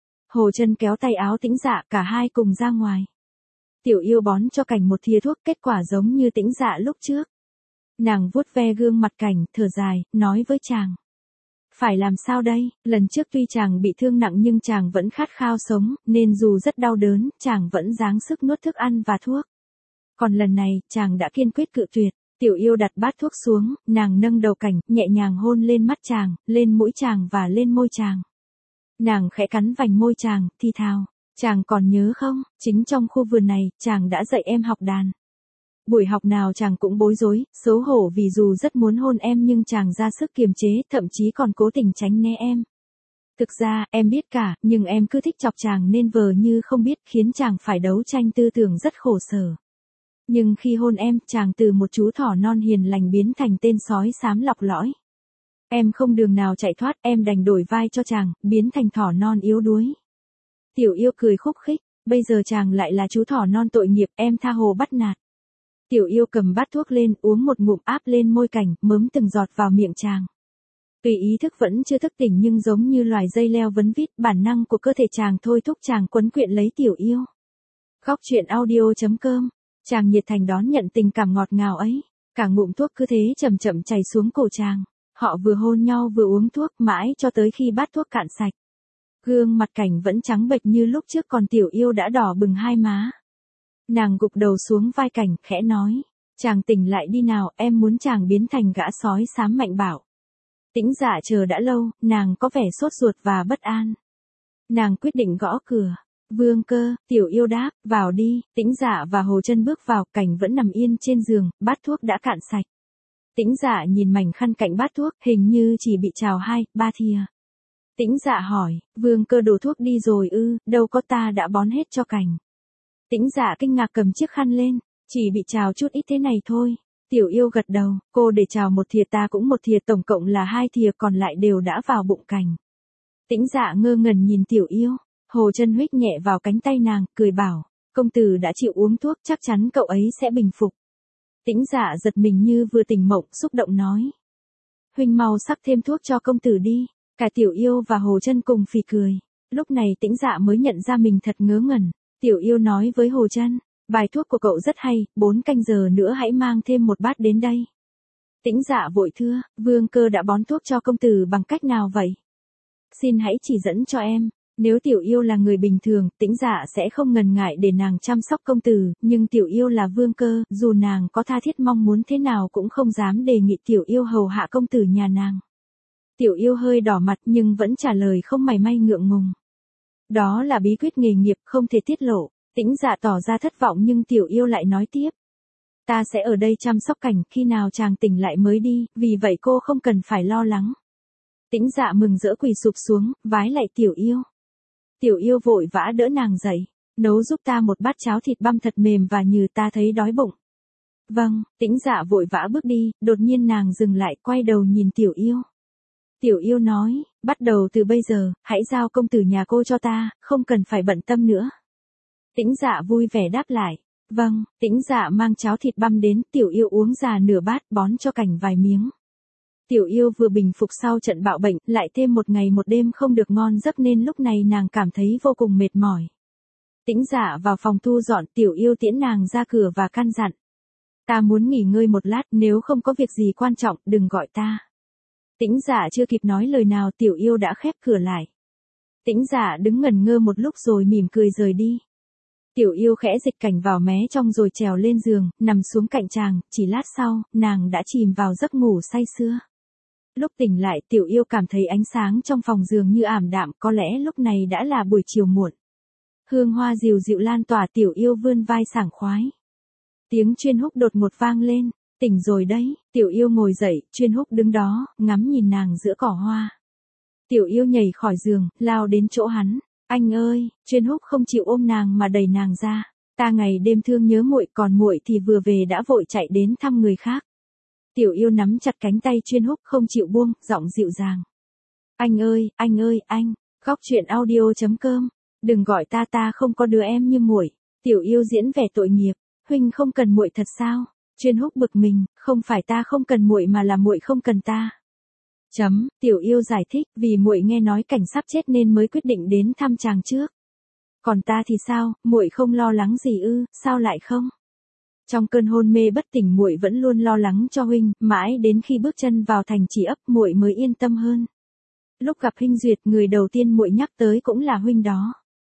S1: Hồ Chân kéo tay áo Tĩnh Dạ, cả hai cùng ra ngoài. Tiểu Yêu bón cho Cảnh một thìa thuốc, kết quả giống như Tĩnh Dạ lúc trước. Nàng vuốt ve gương mặt Cảnh, thở dài, nói với chàng. Phải làm sao đây, lần trước tuy chàng bị thương nặng nhưng chàng vẫn khát khao sống, nên dù rất đau đớn, chàng vẫn dáng sức nuốt thức ăn và thuốc. Còn lần này, chàng đã kiên quyết cự tuyệt. Tiểu Yêu đặt bát thuốc xuống, nàng nâng đầu Cảnh, nhẹ nhàng hôn lên mắt chàng, lên mũi chàng và lên môi chàng. Nàng khẽ cắn vành môi chàng, thi thào. Chàng còn nhớ không, chính trong khu vườn này, chàng đã dạy em học đàn. Buổi học nào chàng cũng bối rối, xấu hổ vì dù rất muốn hôn em nhưng chàng ra sức kiềm chế, thậm chí còn cố tình tránh né em. Thực ra, em biết cả, nhưng em cứ thích chọc chàng nên vờ như không biết, khiến chàng phải đấu tranh tư tưởng rất khổ sở. Nhưng khi hôn em, chàng từ một chú thỏ non hiền lành biến thành tên sói xám lọc lõi. Em không đường nào chạy thoát, em đành đổi vai cho chàng, biến thành thỏ non yếu đuối. Tiểu Yêu cười khúc khích, bây giờ chàng lại là chú thỏ non tội nghiệp, em tha hồ bắt nạt. Tiểu Yêu cầm bát thuốc lên, uống một ngụm áp lên môi Cảnh, mớm từng giọt vào miệng chàng. Tuy ý thức vẫn chưa thức tỉnh nhưng giống như loài dây leo vấn vít, bản năng của cơ thể chàng thôi thúc chàng quấn quyện lấy Tiểu Yêu. Góc truyện audio chấm com, chàng nhiệt thành đón nhận tình cảm ngọt ngào ấy, cả ngụm thuốc cứ thế chậm chậm chảy xuống cổ chàng. Họ vừa hôn nhau vừa uống thuốc mãi cho tới khi bát thuốc cạn sạch. Gương mặt Cảnh vẫn trắng bệch như lúc trước còn Tiểu Yêu đã đỏ bừng hai má. Nàng gục đầu xuống vai Cảnh, khẽ nói, chàng tỉnh lại đi nào, em muốn chàng biến thành gã sói xám mạnh bạo. Tĩnh Dạ chờ đã lâu, nàng có vẻ sốt ruột và bất an. Nàng quyết định gõ cửa. Vương Cơ, Tiểu Yêu đáp, vào đi. Tĩnh Dạ và Hồ Chân bước vào, Cảnh vẫn nằm yên trên giường, bát thuốc đã cạn sạch. Tĩnh Dạ nhìn mảnh khăn cạnh bát thuốc, hình như chỉ bị trào hai, ba thìa. Tĩnh Dạ hỏi, Vương Cơ đổ thuốc đi rồi ư, đâu có, ta đã bón hết cho Cảnh. Tĩnh Dạ kinh ngạc cầm chiếc khăn lên, chỉ bị trào chút ít thế này thôi. Tiểu Yêu gật đầu, cô để trào một thìa ta cũng một thìa, tổng cộng là hai thìa, còn lại đều đã vào bụng Cảnh. Tĩnh Dạ ngơ ngẩn nhìn Tiểu Yêu. Hồ Chân huých nhẹ vào cánh tay nàng, cười bảo, công tử đã chịu uống thuốc, chắc chắn cậu ấy sẽ bình phục. Tĩnh Dạ giật mình như vừa tỉnh mộng, xúc động nói. Huynh mau sắc thêm thuốc cho công tử đi. Cả Tiểu Yêu và Hồ Chân cùng phì cười. Lúc này Tĩnh Dạ mới nhận ra mình thật ngớ ngẩn. Tiểu Yêu nói với Hồ Chân, bài thuốc của cậu rất hay, bốn canh giờ nữa hãy mang thêm một bát đến đây. Tĩnh Dạ vội thưa, Vương Cơ đã bón thuốc cho công tử bằng cách nào vậy? Xin hãy chỉ dẫn cho em. Nếu Tiểu Yêu là người bình thường, Tĩnh Dạ sẽ không ngần ngại để nàng chăm sóc công tử, nhưng Tiểu Yêu là Vương Cơ, dù nàng có tha thiết mong muốn thế nào cũng không dám đề nghị Tiểu Yêu hầu hạ công tử nhà nàng. Tiểu Yêu hơi đỏ mặt nhưng vẫn trả lời không mảy may ngượng ngùng. Đó là bí quyết nghề nghiệp không thể tiết lộ. Tĩnh Dạ tỏ ra thất vọng nhưng Tiểu Yêu lại nói tiếp. Ta sẽ ở đây chăm sóc Cảnh, khi nào chàng tỉnh lại mới đi, vì vậy cô không cần phải lo lắng. Tĩnh Dạ mừng rỡ quỳ sụp xuống, vái lại Tiểu Yêu. Tiểu Yêu vội vã đỡ nàng dậy, nấu giúp ta một bát cháo thịt băm thật mềm và nhừ, ta thấy đói bụng. Vâng, Tĩnh Dạ vội vã bước đi, đột nhiên nàng dừng lại, quay đầu nhìn Tiểu Yêu. Tiểu Yêu nói, bắt đầu từ bây giờ, hãy giao công tử nhà cô cho ta, không cần phải bận tâm nữa. Tĩnh Dạ vui vẻ đáp lại, vâng. Tĩnh Dạ mang cháo thịt băm đến, Tiểu Yêu uống già nửa bát, bón cho Cảnh vài miếng. Tiểu Yêu vừa bình phục sau trận bạo bệnh, lại thêm một ngày một đêm không được ngon giấc nên lúc này nàng cảm thấy vô cùng mệt mỏi. Tĩnh Dạ vào phòng thu dọn, Tiểu Yêu tiễn nàng ra cửa và căn dặn. Ta muốn nghỉ ngơi một lát, nếu không có việc gì quan trọng, đừng gọi ta. Tĩnh Dạ chưa kịp nói lời nào, Tiểu Yêu đã khép cửa lại. Tĩnh Dạ đứng ngẩn ngơ một lúc rồi mỉm cười rời đi. Tiểu Yêu khẽ dịch Cảnh vào mé trong rồi trèo lên giường, nằm xuống cạnh chàng, chỉ lát sau, nàng đã chìm vào giấc ngủ say sưa. Lúc tỉnh lại, Tiểu Yêu cảm thấy ánh sáng trong phòng giường như ảm đạm, có lẽ lúc này đã là buổi chiều muộn. Hương hoa dịu dịu lan tỏa, Tiểu Yêu vươn vai sảng khoái. Tiếng Chuyên Húc đột ngột vang lên, tỉnh rồi đấy. Tiểu Yêu ngồi dậy, Chuyên Húc đứng đó, ngắm nhìn nàng giữa cỏ hoa. Tiểu Yêu nhảy khỏi giường, lao đến chỗ hắn. Anh ơi, Chuyên Húc không chịu ôm nàng mà đẩy nàng ra. Ta ngày đêm thương nhớ muội, còn muội thì vừa về đã vội chạy đến thăm người khác. Tiểu Yêu nắm chặt cánh tay Chuyên Húc không chịu buông, giọng dịu dàng. Anh ơi, anh ơi, anh. Góc truyện audio chấm com. Đừng gọi ta, ta không có đứa em như muội. Tiểu Yêu diễn vẻ tội nghiệp. Huynh không cần muội thật sao? Chuyên Húc bực mình, không phải ta không cần muội mà là muội không cần ta. Chấm, Tiểu Yêu giải thích, vì muội nghe nói Cảnh sắp chết nên mới quyết định đến thăm chàng trước. Còn ta thì sao, muội không lo lắng gì ư, sao lại không? Trong cơn hôn mê bất tỉnh muội vẫn luôn lo lắng cho huynh, mãi đến khi bước chân vào thành trì ấp muội mới yên tâm hơn. Lúc gặp Huynh duyệt, người đầu tiên muội nhắc tới cũng là Huynh đó.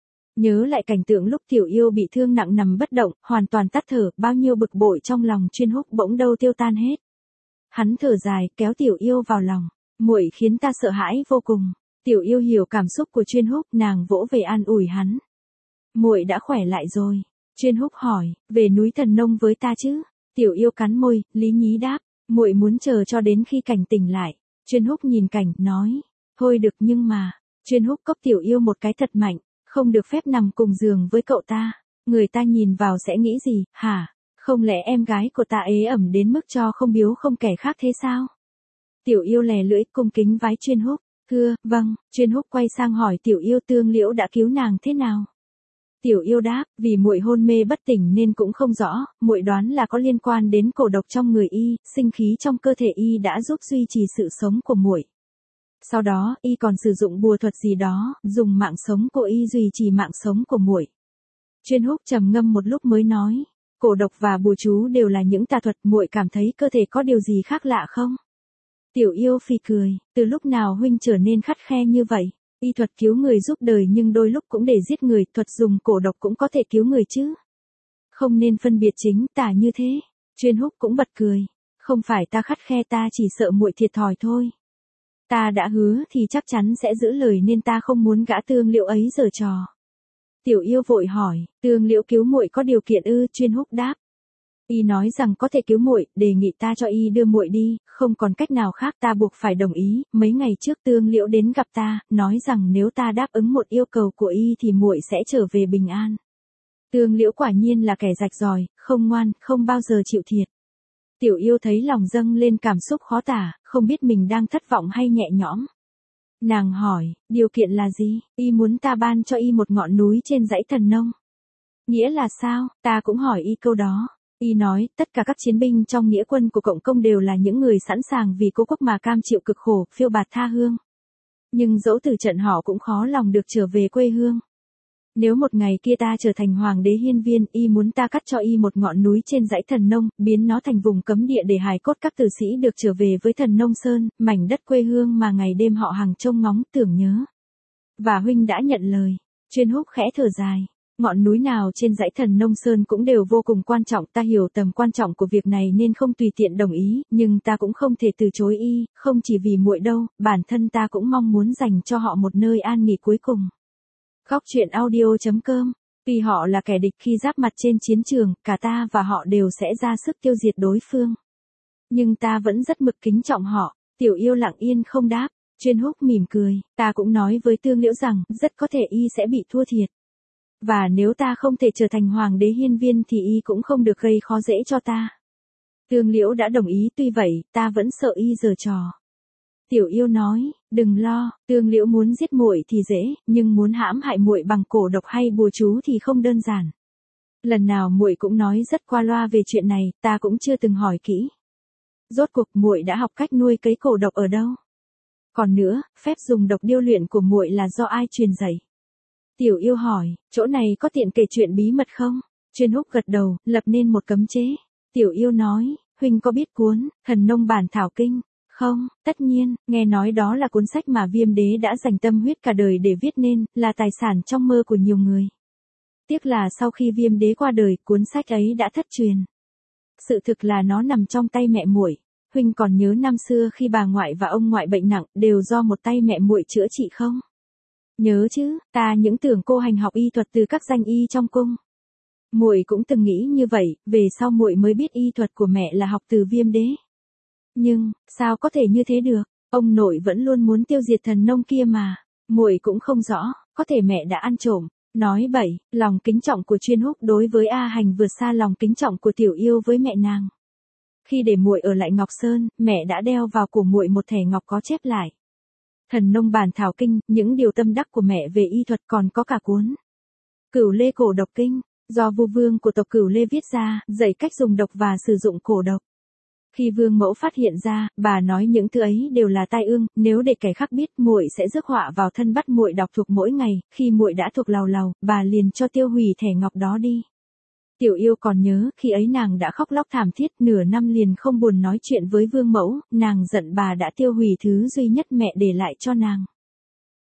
S1: Nhớ lại cảnh tượng lúc Tiểu Yêu bị thương nặng nằm bất động, hoàn toàn tắt thở, bao nhiêu bực bội trong lòng Chuyên Húc bỗng đâu tiêu tan hết. Hắn thở dài, kéo Tiểu Yêu vào lòng. Muội khiến ta sợ hãi vô cùng. Tiểu Yêu hiểu cảm xúc của Chuyên Húc, nàng vỗ về an ủi hắn. Muội đã khỏe lại rồi. Chuyên Húc hỏi, về núi Thần Nông với ta chứ? Tiểu Yêu cắn môi, lý nhí đáp, muội muốn chờ cho đến khi Cảnh tỉnh lại. Chuyên Húc nhìn Cảnh, nói, thôi được nhưng mà. Chuyên Húc cốc Tiểu Yêu một cái thật mạnh, không được phép nằm cùng giường với cậu ta. Người ta nhìn vào sẽ nghĩ gì, hả? Không lẽ em gái của ta ế ẩm đến mức cho không biếu không kẻ khác thế sao? Tiểu Yêu lè lưỡi cung kính vái Chuyên Húc. Thưa, vâng. Chuyên Húc quay sang hỏi Tiểu Yêu Tương Liễu đã cứu nàng thế nào? Tiểu Yêu đáp, vì muội hôn mê bất tỉnh nên cũng không rõ, muội đoán là có liên quan đến cổ độc trong người y, sinh khí trong cơ thể y đã giúp duy trì sự sống của muội. Sau đó, y còn sử dụng bùa thuật gì đó, dùng mạng sống của y duy trì mạng sống của muội. Chuyên Húc trầm ngâm một lúc mới nói, cổ độc và bùa chú đều là những tà thuật, muội cảm thấy cơ thể có điều gì khác lạ không? Tiểu Yêu phì cười, từ lúc nào Huynh trở nên khắt khe như vậy? Y thuật cứu người giúp đời nhưng đôi lúc cũng để giết người, thuật dùng cổ độc cũng có thể cứu người chứ. Không nên phân biệt chính tà như thế. Chuyên Húc cũng bật cười, không phải ta khắt khe, ta chỉ sợ muội thiệt thòi thôi. Ta đã hứa thì chắc chắn sẽ giữ lời nên ta không muốn gã Tương Liễu ấy giở trò. Tiểu Yêu vội hỏi, Tương Liễu cứu muội có điều kiện ư? Chuyên Húc đáp, y nói rằng có thể cứu muội, đề nghị ta cho y đưa muội đi, không còn cách nào khác, ta buộc phải đồng ý. Mấy ngày trước Tương Liễu đến gặp ta, nói rằng nếu ta đáp ứng một yêu cầu của y thì muội sẽ trở về bình an. Tương Liễu quả nhiên là kẻ rạch ròi, không ngoan, không bao giờ chịu thiệt. Tiểu Yêu thấy lòng dâng lên cảm xúc khó tả, không biết mình đang thất vọng hay nhẹ nhõm. Nàng hỏi, điều kiện là gì? Y muốn ta ban cho y một ngọn núi trên dãy Thần Nông. Nghĩa là sao? Ta cũng hỏi y câu đó. Y nói, tất cả các chiến binh trong nghĩa quân của Cộng công đều là những người sẵn sàng vì cố quốc mà cam chịu cực khổ, phiêu bạt tha hương. Nhưng dẫu từ trận họ cũng khó lòng được trở về quê hương. Nếu một ngày kia ta trở thành hoàng đế hiên viên, y muốn ta cắt cho y một ngọn núi trên dãy Thần Nông, biến nó thành vùng cấm địa để hài cốt các tử sĩ được trở về với Thần Nông Sơn, mảnh đất quê hương mà ngày đêm họ hàng trông ngóng tưởng nhớ. Và Huynh đã nhận lời. Chuyên Húc khẽ thở dài. Ngọn núi nào trên dãy Thần Nông Sơn cũng đều vô cùng quan trọng, ta hiểu tầm quan trọng của việc này nên không tùy tiện đồng ý, nhưng ta cũng không thể từ chối y, không chỉ vì muội đâu, bản thân ta cũng mong muốn dành cho họ một nơi an nghỉ cuối cùng. Góc truyện audio chấm com. Tuy họ là kẻ địch khi giáp mặt trên chiến trường, cả ta và họ đều sẽ ra sức tiêu diệt đối phương. Nhưng ta vẫn rất mực kính trọng họ. Tiểu Yêu lặng yên không đáp. Chuyên Húc mỉm cười, ta cũng nói với Tương Liễu rằng, rất có thể y sẽ bị thua thiệt. Và nếu ta không thể trở thành hoàng đế hiên viên thì y cũng không được gây khó dễ cho ta. Tương Liễu đã đồng ý, tuy vậy, ta vẫn sợ y giở trò. Tiểu Yêu nói, đừng lo, Tương Liễu muốn giết muội thì dễ, nhưng muốn hãm hại muội bằng cổ độc hay bùa chú thì không đơn giản. Lần nào muội cũng nói rất qua loa về chuyện này, ta cũng chưa từng hỏi kỹ. Rốt cuộc muội đã học cách nuôi cấy cổ độc ở đâu? Còn nữa, phép dùng độc điêu luyện của muội là do ai truyền dạy? Tiểu Yêu hỏi, chỗ này có tiện kể chuyện bí mật không? Chuyên Húc gật đầu, lập nên một cấm chế. Tiểu Yêu nói, Huynh có biết cuốn Thần Nông Bản Thảo Kinh? Không, tất nhiên, nghe nói đó là cuốn sách mà Viêm Đế đã dành tâm huyết cả đời để viết nên, là tài sản trong mơ của nhiều người. Tiếc là sau khi Viêm Đế qua đời, cuốn sách ấy đã thất truyền. Sự thực là nó nằm trong tay mẹ muội. Huynh còn nhớ năm xưa khi bà ngoại và ông ngoại bệnh nặng, đều do một tay mẹ muội chữa trị không? Nhớ chứ, ta những tưởng cô hành học y thuật từ các danh y trong cung. Muội cũng từng nghĩ như vậy, về sau muội mới biết y thuật của mẹ là học từ Viêm Đế. Nhưng, sao có thể như thế được? Ông nội vẫn luôn muốn tiêu diệt Thần Nông kia mà. Muội cũng không rõ, có thể mẹ đã ăn trộm. Nói bậy, lòng kính trọng của Chuyên Húc đối với A Hành vượt xa lòng kính trọng của Tiểu Yêu với mẹ nàng. Khi để muội ở lại Ngọc Sơn, mẹ đã đeo vào cổ muội một thẻ ngọc có chép lại Thần Nông Bản Thảo Kinh, những điều tâm đắc của mẹ về y thuật, còn có cả cuốn Cửu Lê Cổ Độc Kinh, do vua vương của tộc Cửu Lê viết ra, dạy cách dùng độc và sử dụng cổ độc. Khi vương mẫu phát hiện ra, bà nói những thứ ấy đều là tai ương, nếu để kẻ khác biết, muội sẽ rước họa vào thân, bắt muội đọc thuộc mỗi ngày. Khi muội đã thuộc lầu lầu, bà liền cho tiêu hủy thẻ ngọc đó đi. Tiểu Yêu còn nhớ, khi ấy nàng đã khóc lóc thảm thiết, nửa năm liền không buồn nói chuyện với vương mẫu, nàng giận bà đã tiêu hủy thứ duy nhất mẹ để lại cho nàng.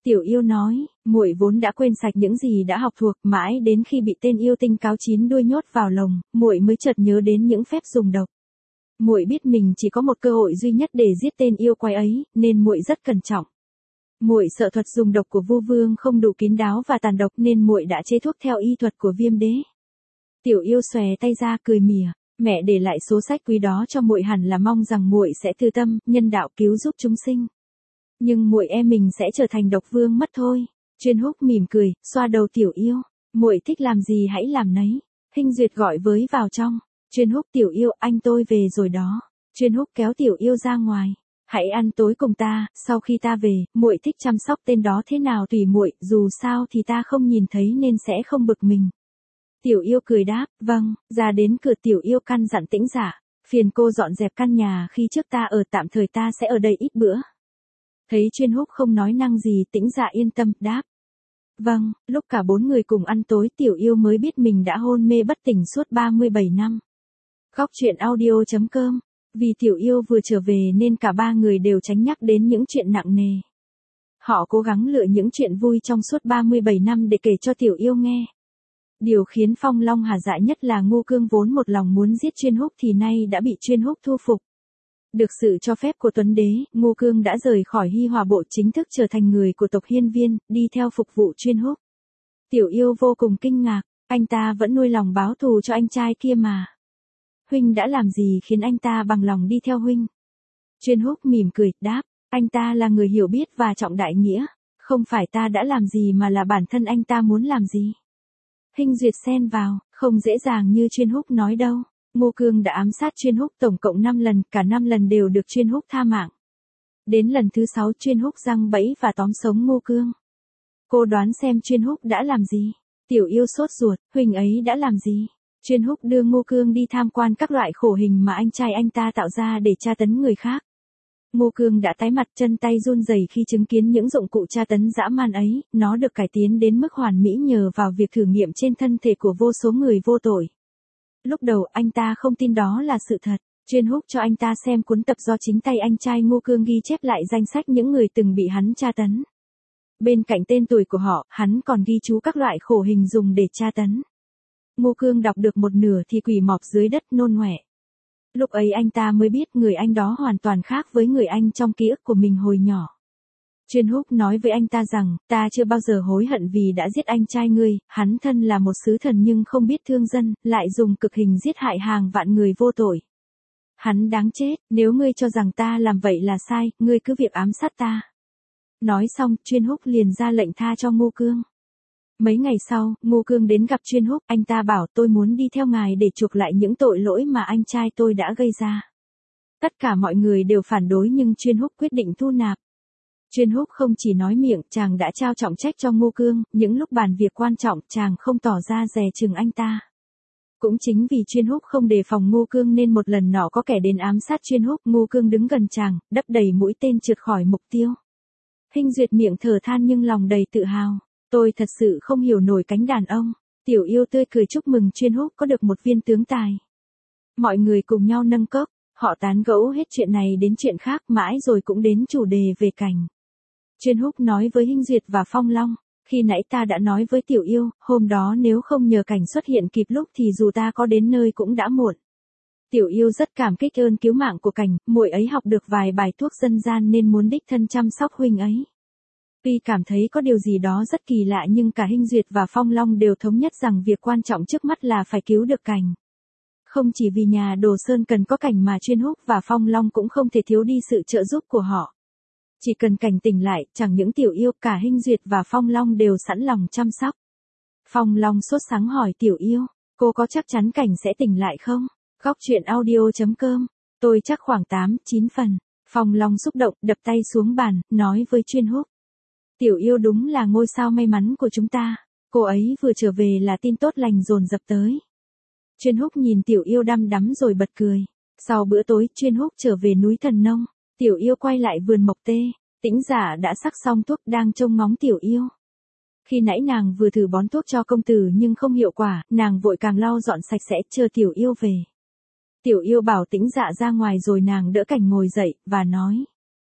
S1: Tiểu Yêu nói, muội vốn đã quên sạch những gì đã học thuộc, mãi đến khi bị tên yêu tinh cáo chín đuôi nhốt vào lồng, muội mới chợt nhớ đến những phép dùng độc. Muội biết mình chỉ có một cơ hội duy nhất để giết tên yêu quái ấy, nên muội rất cẩn trọng. Muội sợ thuật dùng độc của Vu Vương không đủ kín đáo và tàn độc nên muội đã chế thuốc theo y thuật của Viêm Đế. Tiểu Yêu xòe tay ra cười mỉa, mẹ để lại số sách quý đó cho muội hẳn là mong rằng muội sẽ từ tâm, nhân đạo cứu giúp chúng sinh. Nhưng muội e mình sẽ trở thành độc vương mất thôi. Chuyên Húc mỉm cười, xoa đầu Tiểu Yêu, muội thích làm gì hãy làm nấy. Hinh Duyệt gọi với vào trong. Chuyên Húc, Tiểu Yêu, anh tôi về rồi đó. Chuyên Húc kéo Tiểu Yêu ra ngoài. Hãy ăn tối cùng ta, sau khi ta về, muội thích chăm sóc tên đó thế nào tùy muội, dù sao thì ta không nhìn thấy nên sẽ không bực mình. Tiểu Yêu cười đáp, vâng. Ra đến cửa Tiểu Yêu căn dặn Tĩnh Giả, phiền cô dọn dẹp căn nhà khi trước ta ở, tạm thời ta sẽ ở đây ít bữa. Thấy Chuyên Húc không nói năng gì, Tĩnh Giả yên tâm, đáp. Vâng. Lúc cả bốn người cùng ăn tối, Tiểu Yêu mới biết mình đã hôn mê bất tỉnh suốt ba mươi bảy năm. Góc truyện audio chấm com. Vì Tiểu Yêu vừa trở về nên cả ba người đều tránh nhắc đến những chuyện nặng nề. Họ cố gắng lựa những chuyện vui trong suốt ba mươi bảy năm để kể cho Tiểu Yêu nghe. Điều khiến Phong Long hả dạ nhất là Ngô Cương vốn một lòng muốn giết Chuyên Húc thì nay đã bị Chuyên Húc thu phục. Được sự cho phép của Tuấn Đế, Ngô Cương đã rời khỏi Hi Hòa Bộ chính thức trở thành người của tộc Hiên Viên, đi theo phục vụ Chuyên Húc. Tiểu Yêu vô cùng kinh ngạc, anh ta vẫn nuôi lòng báo thù cho anh trai kia mà. Huynh đã làm gì khiến anh ta bằng lòng đi theo huynh? Chuyên Húc mỉm cười, đáp, anh ta là người hiểu biết và trọng đại nghĩa, không phải ta đã làm gì mà là bản thân anh ta muốn làm gì. Hinh Duyệt xen vào, không dễ dàng như Chuyên Húc nói đâu. Ngô Cương đã ám sát Chuyên Húc tổng cộng năm lần, cả năm lần đều được Chuyên Húc tha mạng. Đến lần thứ sáu Chuyên Húc giăng bẫy và tóm sống Ngô Cương. Cô đoán xem Chuyên Húc đã làm gì? Tiểu Yêu sốt ruột, huynh ấy đã làm gì? Chuyên Húc đưa Ngô Cương đi tham quan các loại khổ hình mà anh trai anh ta tạo ra để tra tấn người khác. Ngô Cương đã tái mặt, chân tay run rẩy khi chứng kiến những dụng cụ tra tấn dã man ấy, nó được cải tiến đến mức hoàn mỹ nhờ vào việc thử nghiệm trên thân thể của vô số người vô tội. Lúc đầu anh ta không tin đó là sự thật. Chuyên Húc cho anh ta xem cuốn tập do chính tay anh trai Ngô Cương ghi chép lại danh sách những người từng bị hắn tra tấn. Bên cạnh tên tuổi của họ, hắn còn ghi chú các loại khổ hình dùng để tra tấn. Ngô Cương đọc được một nửa thì quỳ mọp dưới đất nôn ngoẹ. Lúc ấy anh ta mới biết người anh đó hoàn toàn khác với người anh trong ký ức của mình hồi nhỏ. Chuyên Húc nói với anh ta rằng, ta chưa bao giờ hối hận vì đã giết anh trai ngươi, hắn thân là một sứ thần nhưng không biết thương dân, lại dùng cực hình giết hại hàng vạn người vô tội. Hắn đáng chết, nếu ngươi cho rằng ta làm vậy là sai, ngươi cứ việc ám sát ta. Nói xong, Chuyên Húc liền ra lệnh tha cho Ngô Cương. Mấy ngày sau, Ngô Cương đến gặp Chuyên Húc, anh ta bảo tôi muốn đi theo ngài để chuộc lại những tội lỗi mà anh trai tôi đã gây ra. Tất cả mọi người đều phản đối nhưng Chuyên Húc quyết định thu nạp. Chuyên Húc không chỉ nói miệng, chàng đã trao trọng trách cho Ngô Cương, những lúc bàn việc quan trọng chàng không tỏ ra dè chừng anh ta. Cũng chính vì Chuyên Húc không đề phòng Ngô Cương nên một lần nọ có kẻ đến ám sát Chuyên Húc, Ngô Cương đứng gần chàng, đắp đầy mũi tên trượt khỏi mục tiêu. Hinh Duyệt miệng thở than nhưng lòng đầy tự hào. Tôi thật sự không hiểu nổi cánh đàn ông. Tiểu Yêu tươi cười chúc mừng Chuyên Húc có được một viên tướng tài. Mọi người cùng nhau nâng cốc, họ tán gẫu hết chuyện này đến chuyện khác mãi rồi cũng đến chủ đề về cảnh. Chuyên Húc nói với Hinh Duyệt và Phong Long, khi nãy ta đã nói với Tiểu Yêu, hôm đó nếu không nhờ cảnh xuất hiện kịp lúc thì dù ta có đến nơi cũng đã muộn. Tiểu Yêu rất cảm kích ơn cứu mạng của cảnh, muội ấy học được vài bài thuốc dân gian nên muốn đích thân chăm sóc huynh ấy. Tuy cảm thấy có điều gì đó rất kỳ lạ nhưng cả Hinh Duyệt và Phong Long đều thống nhất rằng việc quan trọng trước mắt là phải cứu được cảnh. Không chỉ vì nhà Đồ Sơn cần có cảnh mà Chuyên Húc và Phong Long cũng không thể thiếu đi sự trợ giúp của họ. Chỉ cần cảnh tỉnh lại, chẳng những Tiểu Yêu, cả Hinh Duyệt và Phong Long đều sẵn lòng chăm sóc. Phong Long sốt sắng hỏi Tiểu Yêu, cô có chắc chắn cảnh sẽ tỉnh lại không? Góc truyện audio chấm com, tôi chắc khoảng tám, chín phần. Phong Long xúc động, đập tay xuống bàn, nói với Chuyên Húc. Tiểu Yêu đúng là ngôi sao may mắn của chúng ta, cô ấy vừa trở về là tin tốt lành dồn dập tới. Chuyên Húc nhìn Tiểu Yêu đăm đắm rồi bật cười. Sau bữa tối, Chuyên Húc trở về núi Thần Nông, Tiểu Yêu quay lại vườn mộc tê, Tĩnh Giả đã sắc xong thuốc đang trông ngóng Tiểu Yêu. Khi nãy nàng vừa thử bón thuốc cho công tử nhưng không hiệu quả, nàng vội càng lau dọn sạch sẽ chờ Tiểu Yêu về. Tiểu Yêu bảo Tĩnh Dạ ra ngoài rồi nàng đỡ cảnh ngồi dậy, và nói.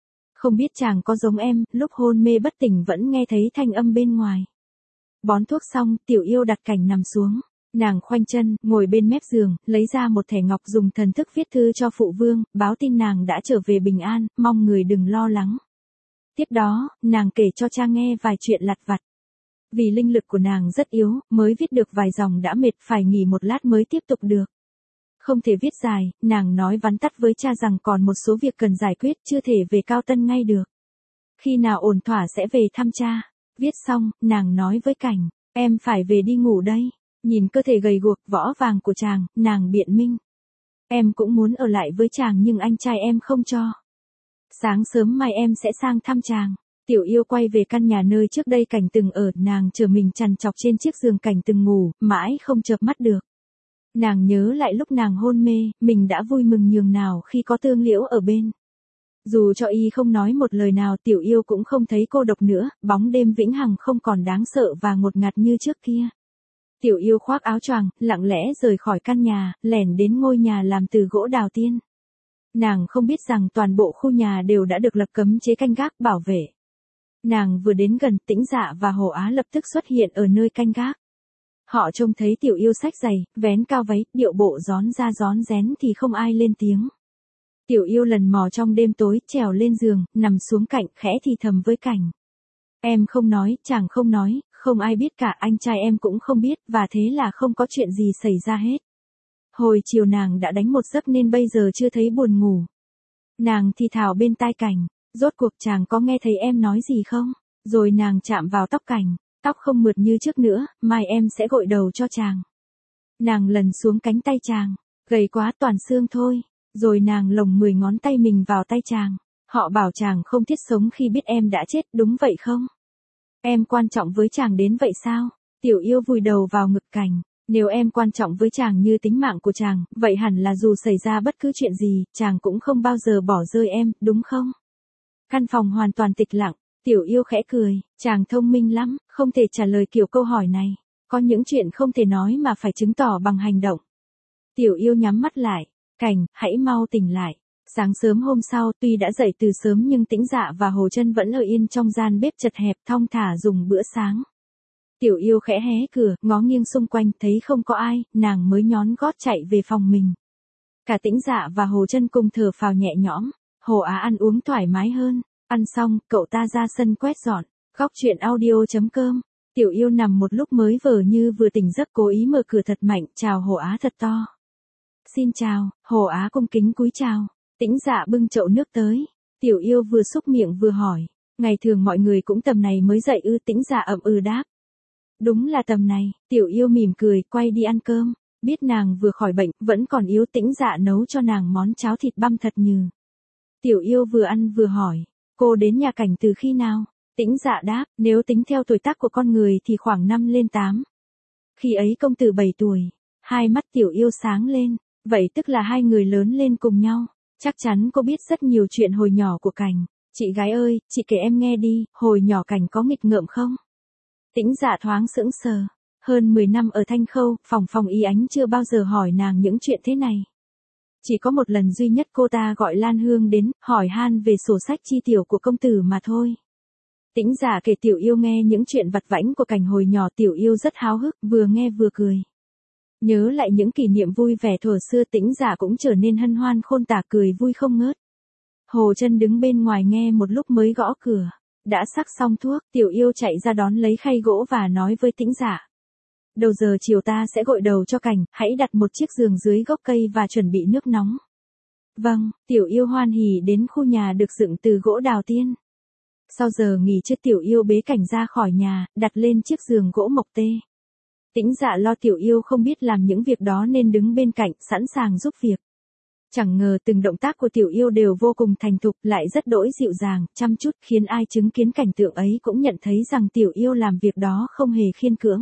S1: Không biết chàng có giống em, lúc hôn mê bất tỉnh vẫn nghe thấy thanh âm bên ngoài. Bón thuốc xong, Tiểu Yêu đặt Cảnh nằm xuống. Nàng khoanh chân, ngồi bên mép giường, lấy ra một thẻ ngọc dùng thần thức viết thư cho phụ vương, báo tin nàng đã trở về bình an, mong người đừng lo lắng. Tiếp đó, nàng kể cho cha nghe vài chuyện lặt vặt. Vì linh lực của nàng rất yếu, mới viết được vài dòng đã mệt, phải nghỉ một lát mới tiếp tục được. Không thể viết dài, nàng nói vắn tắt với cha rằng còn một số việc cần giải quyết, chưa thể về Cao Tân ngay được. Khi nào ổn thỏa sẽ về thăm cha. Viết xong, nàng nói với Cảnh, em phải về đi ngủ đây. Nhìn cơ thể gầy guộc, võ vàng của chàng, nàng biện minh. Em cũng muốn ở lại với chàng nhưng anh trai em không cho. Sáng sớm mai em sẽ sang thăm chàng. Tiểu Yêu quay về căn nhà nơi trước đây Cảnh từng ở, nàng chờ mình trằn trọc trên chiếc giường Cảnh từng ngủ, mãi không chợp mắt được. Nàng nhớ lại lúc nàng hôn mê, mình đã vui mừng nhường nào khi có Tương Liễu ở bên. Dù cho y không nói một lời nào, Tiểu Yêu cũng không thấy cô độc nữa, bóng đêm vĩnh hằng không còn đáng sợ và ngột ngạt như trước kia. Tiểu Yêu khoác áo choàng, lặng lẽ rời khỏi căn nhà, lẻn đến ngôi nhà làm từ gỗ đào tiên. Nàng không biết rằng toàn bộ khu nhà đều đã được lập cấm chế canh gác bảo vệ. Nàng vừa đến gần, Tĩnh Dạ và Hồ Á lập tức xuất hiện ở nơi canh gác. Họ trông thấy Tiểu Yêu xách giày, vén cao váy, điệu bộ rón ra rón rén thì không ai lên tiếng. Tiểu Yêu lần mò trong đêm tối, trèo lên giường, nằm xuống cạnh, khẽ thì thầm với Cảnh. Em không nói, chàng không nói, không ai biết cả, anh trai em cũng không biết, và thế là không có chuyện gì xảy ra hết. Hồi chiều nàng đã đánh một giấc nên bây giờ chưa thấy buồn ngủ. Nàng thì thào bên tai Cảnh, rốt cuộc chàng có nghe thấy em nói gì không? Rồi nàng chạm vào tóc Cảnh, tóc không mượt như trước nữa, mai em sẽ gội đầu cho chàng. Nàng lần xuống cánh tay chàng, gầy quá toàn xương thôi, rồi nàng lồng mười ngón tay mình vào tay chàng. Họ bảo chàng không thiết sống khi biết em đã chết, đúng vậy không? Em quan trọng với chàng đến vậy sao? Tiểu Yêu vùi đầu vào ngực Cảnh. Nếu em quan trọng với chàng như tính mạng của chàng, vậy hẳn là dù xảy ra bất cứ chuyện gì, chàng cũng không bao giờ bỏ rơi em, đúng không? Căn phòng hoàn toàn tịch lặng, Tiểu Yêu khẽ cười, chàng thông minh lắm, không thể trả lời kiểu câu hỏi này. Có những chuyện không thể nói mà phải chứng tỏ bằng hành động. Tiểu Yêu nhắm mắt lại, Cảnh, hãy mau tỉnh lại. Sáng sớm hôm sau, tuy đã dậy từ sớm nhưng Tĩnh Dạ và Hồ Chân vẫn ở yên trong gian bếp chật hẹp thong thả dùng bữa sáng. Tiểu Yêu khẽ hé cửa, ngó nghiêng xung quanh, thấy không có ai, nàng mới nhón gót chạy về phòng mình. Cả Tĩnh Dạ và Hồ Chân cùng thở phào nhẹ nhõm, Hồ Á ăn uống thoải mái hơn. Ăn xong, cậu ta ra sân quét dọn. Góc truyện audio chấm com. Tiểu Yêu nằm một lúc mới vờ như vừa tỉnh giấc, cố ý mở cửa thật mạnh, chào Hồ Á thật to. Xin chào, Hồ Á cung kính cúi chào. Tĩnh Dạ bưng chậu nước tới. Tiểu Yêu vừa xúc miệng vừa hỏi, ngày thường mọi người cũng tầm này mới dậy ư? Tĩnh Dạ ậm ừ đáp. Đúng là tầm này. Tiểu Yêu mỉm cười, quay đi ăn cơm. Biết nàng vừa khỏi bệnh, vẫn còn yếu, Tĩnh Dạ nấu cho nàng món cháo thịt băm thật nhừ. Tiểu Yêu vừa ăn vừa hỏi, cô đến nhà Cảnh từ khi nào? Tĩnh Dạ đáp, nếu tính theo tuổi tác của con người thì khoảng năm lên tám. Khi ấy công tử bảy tuổi. Hai mắt Tiểu Yêu sáng lên, vậy tức là hai người lớn lên cùng nhau. Chắc chắn cô biết rất nhiều chuyện hồi nhỏ của Cảnh. Chị gái ơi, chị kể em nghe đi, hồi nhỏ Cảnh có nghịch ngợm không? Tĩnh Dạ thoáng sững sờ. Hơn mười năm ở Thanh Khâu, phòng phòng Y Ánh chưa bao giờ hỏi nàng những chuyện thế này. Chỉ có một lần duy nhất cô ta gọi Lan Hương đến, hỏi han về sổ sách chi tiểu của công tử mà thôi. Tĩnh Dạ kể Tiểu Yêu nghe những chuyện vặt vãnh của Cảnh hồi nhỏ. Tiểu Yêu rất háo hức, vừa nghe vừa cười. Nhớ lại những kỷ niệm vui vẻ thuở xưa, Tĩnh Dạ cũng trở nên hân hoan khôn tả, cười vui không ngớt. Hồ Chân đứng bên ngoài nghe một lúc mới gõ cửa. Đã sắc xong thuốc, Tiểu Yêu chạy ra đón lấy khay gỗ và nói với Tĩnh Dạ. Đầu giờ chiều ta sẽ gội đầu cho Cảnh, hãy đặt một chiếc giường dưới gốc cây và chuẩn bị nước nóng. Vâng, Tiểu Yêu hoan hỉ đến khu nhà được dựng từ gỗ đào tiên. Sau giờ nghỉ trưa, Tiểu Yêu bế Cảnh ra khỏi nhà, đặt lên chiếc giường gỗ mộc tê. Tĩnh Dạ lo Tiểu Yêu không biết làm những việc đó nên đứng bên cạnh, sẵn sàng giúp việc. Chẳng ngờ từng động tác của Tiểu Yêu đều vô cùng thành thục, lại rất đỗi dịu dàng, chăm chút, khiến ai chứng kiến cảnh tượng ấy cũng nhận thấy rằng Tiểu Yêu làm việc đó không hề khiên cưỡng.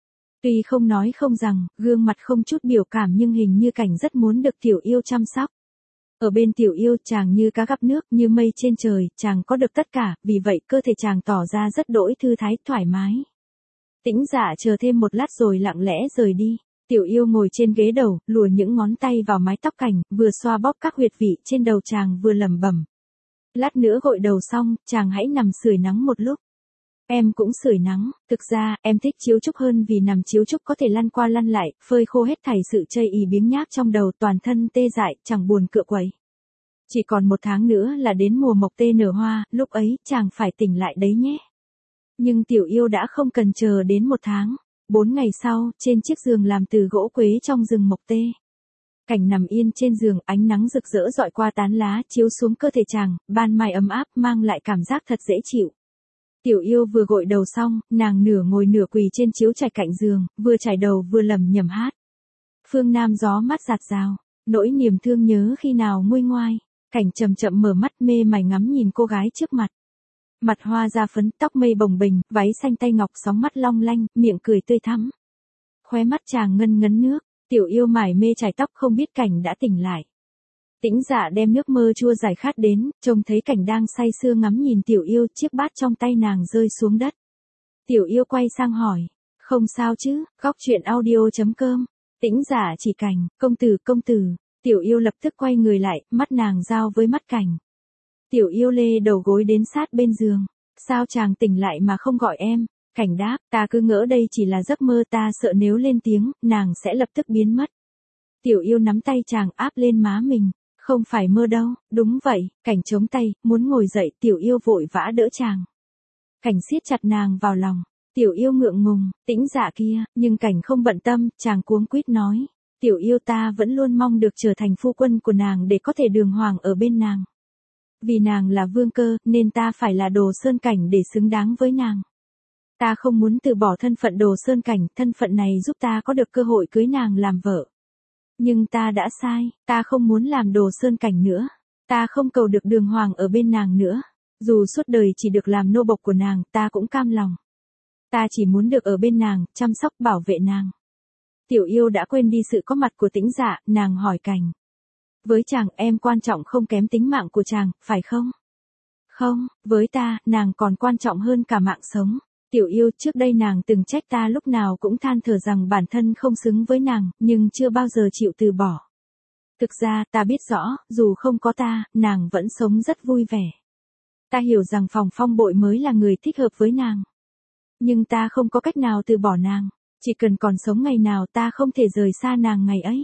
S1: Tuy không nói không rằng, gương mặt không chút biểu cảm nhưng hình như Cảnh rất muốn được Tiểu Yêu chăm sóc. Ở bên Tiểu Yêu, chàng như cá gặp nước, như mây trên trời, chàng có được tất cả, vì vậy cơ thể chàng tỏ ra rất đỗi thư thái, thoải mái. Tĩnh Dạ chờ thêm một lát rồi lặng lẽ rời đi. Tiểu Yêu ngồi trên ghế đầu, lùa những ngón tay vào mái tóc Cảnh, vừa xoa bóp các huyệt vị trên đầu chàng vừa lẩm bẩm. Lát nữa gội đầu xong, chàng hãy nằm sưởi nắng một lúc. Em cũng sưởi nắng, thực ra, em thích chiếu trúc hơn vì nằm chiếu trúc có thể lăn qua lăn lại, phơi khô hết thảy sự chây ỳ biếng nhác trong đầu, toàn thân tê dại, chẳng buồn cựa quậy. Chỉ còn một tháng nữa là đến mùa mộc tê nở hoa, lúc ấy, chàng phải tỉnh lại đấy nhé. Nhưng tiểu yêu đã không cần chờ đến một tháng. Bốn ngày sau, trên chiếc giường làm từ gỗ quế trong rừng mộc tê. Cảnh nằm yên trên giường, ánh nắng rực rỡ dọi qua tán lá, chiếu xuống cơ thể chàng, ban mai ấm áp, mang lại cảm giác thật dễ chịu. Tiểu yêu vừa gội đầu xong, nàng nửa ngồi nửa quỳ trên chiếu trải cạnh giường, vừa chải đầu vừa lẩm nhẩm hát. Phương Nam gió mát rạt rào, nỗi niềm thương nhớ khi nào nguôi ngoai. Cảnh chậm chậm mở mắt mê mải ngắm nhìn cô gái trước mặt. Mặt hoa da phấn, tóc mây bồng bềnh, váy xanh tay ngọc, sóng mắt long lanh, miệng cười tươi thắm. Khóe mắt chàng ngân ngấn nước, tiểu yêu mải mê chải tóc không biết Cảnh đã tỉnh lại. Tĩnh Dạ đem nước mơ chua giải khát đến, trông thấy Cảnh đang say sưa ngắm nhìn tiểu yêu, chiếc bát trong tay nàng rơi xuống đất. Tiểu yêu quay sang hỏi, không sao chứ, góc chuyện audio chấm com. Tĩnh Dạ chỉ Cảnh, công tử công tử. Tiểu yêu lập tức quay người lại, mắt nàng giao với mắt Cảnh. Tiểu yêu lê đầu gối đến sát bên giường. Sao chàng tỉnh lại mà không gọi em? Cảnh đáp, ta cứ ngỡ đây chỉ là giấc mơ, ta sợ nếu lên tiếng, nàng sẽ lập tức biến mất. Tiểu yêu nắm tay chàng áp lên má mình. Không phải mơ đâu, đúng vậy. Cảnh chống tay, muốn ngồi dậy, tiểu yêu vội vã đỡ chàng. Cảnh siết chặt nàng vào lòng. Tiểu yêu ngượng ngùng, Tĩnh Dạ kia, nhưng Cảnh không bận tâm, chàng cuống quýt nói. Tiểu yêu, ta vẫn luôn mong được trở thành phu quân của nàng để có thể đường hoàng ở bên nàng. Vì nàng là vương cơ, nên ta phải là Đồ Sơn Cảnh để xứng đáng với nàng. Ta không muốn từ bỏ thân phận Đồ Sơn Cảnh, thân phận này giúp ta có được cơ hội cưới nàng làm vợ. Nhưng ta đã sai, ta không muốn làm Đồ Sơn Cảnh nữa. Ta không cầu được đường hoàng ở bên nàng nữa. Dù suốt đời chỉ được làm nô bộc của nàng, ta cũng cam lòng. Ta chỉ muốn được ở bên nàng, chăm sóc bảo vệ nàng. Tiểu yêu đã quên đi sự có mặt của Tĩnh Dạ, nàng hỏi Cảnh. Với chàng, em quan trọng không kém tính mạng của chàng, phải không? Không, với ta, nàng còn quan trọng hơn cả mạng sống. Tiểu yêu, trước đây nàng từng trách ta lúc nào cũng than thở rằng bản thân không xứng với nàng, nhưng chưa bao giờ chịu từ bỏ. Thực ra, ta biết rõ, dù không có ta, nàng vẫn sống rất vui vẻ. Ta hiểu rằng Phòng Phong Bội mới là người thích hợp với nàng. Nhưng ta không có cách nào từ bỏ nàng. Chỉ cần còn sống ngày nào ta không thể rời xa nàng ngày ấy.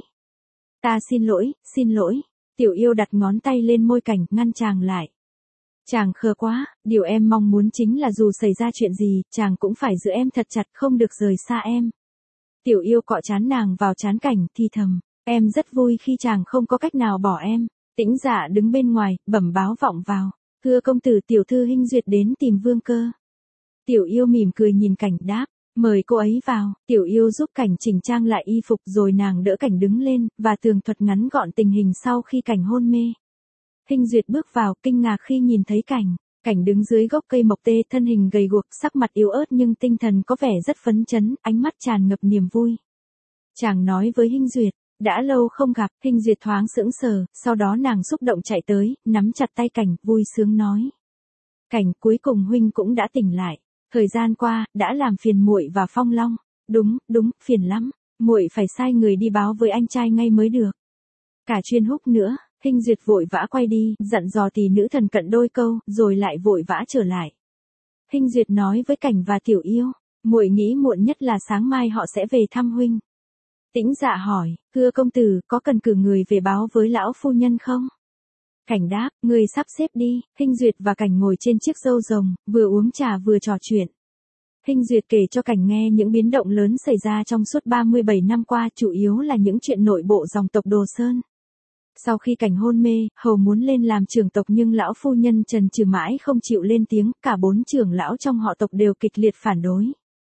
S1: Ta xin lỗi, xin lỗi. Tiểu yêu đặt ngón tay lên môi Cảnh, ngăn chàng lại. Chàng khờ quá, điều em mong muốn chính là dù xảy ra chuyện gì, chàng cũng phải giữ em thật chặt, không được rời xa em. Tiểu yêu cọ trán nàng vào trán Cảnh, thì thầm, em rất vui khi chàng không có cách nào bỏ em. Tĩnh Dạ đứng bên ngoài, bẩm báo vọng vào. Thưa công tử, tiểu thư Hinh Duyệt đến tìm vương cơ. Tiểu yêu mỉm cười nhìn Cảnh đáp. Mời cô ấy vào. Tiểu yêu giúp Cảnh chỉnh trang lại y phục rồi nàng đỡ Cảnh đứng lên, và tường thuật ngắn gọn tình hình sau khi Cảnh hôn mê. Hinh Duyệt bước vào, kinh ngạc khi nhìn thấy Cảnh. Cảnh đứng dưới gốc cây mộc tê, thân hình gầy guộc, sắc mặt yếu ớt nhưng tinh thần có vẻ rất phấn chấn, ánh mắt tràn ngập niềm vui. Chàng nói với Hinh Duyệt, đã lâu không gặp. Hinh Duyệt thoáng sững sờ, sau đó nàng xúc động chạy tới, nắm chặt tay Cảnh, vui sướng nói. Cảnh, cuối cùng huynh cũng đã tỉnh lại. Thời gian qua, đã làm phiền muội và Phong Long. Đúng, đúng, phiền lắm. Muội phải sai người đi báo với anh trai ngay mới được. Cả Chuyên Húc nữa. Hinh Duyệt vội vã quay đi, dặn dò tỷ nữ thần cận đôi câu, rồi lại vội vã trở lại. Hinh Duyệt nói với Cảnh và Tiểu yêu, muội nghĩ muộn nhất là sáng mai họ sẽ về thăm huynh. Tĩnh Dạ hỏi, thưa công tử, có cần cử người về báo với lão phu nhân không? Cảnh đáp, người sắp xếp đi. Hinh Duyệt và Cảnh ngồi trên chiếc râu rồng, vừa uống trà vừa trò chuyện. Hinh Duyệt kể cho Cảnh nghe những biến động lớn xảy ra trong suốt ba mươi bảy năm qua, chủ yếu là những chuyện nội bộ dòng tộc Đồ Sơn. Sau khi Cảnh hôn mê, hầu muốn lên làm trưởng tộc nhưng lão phu nhân trần trừ mãi không chịu lên tiếng, cả bốn trưởng lão trong họ tộc đều kịch liệt phản đối.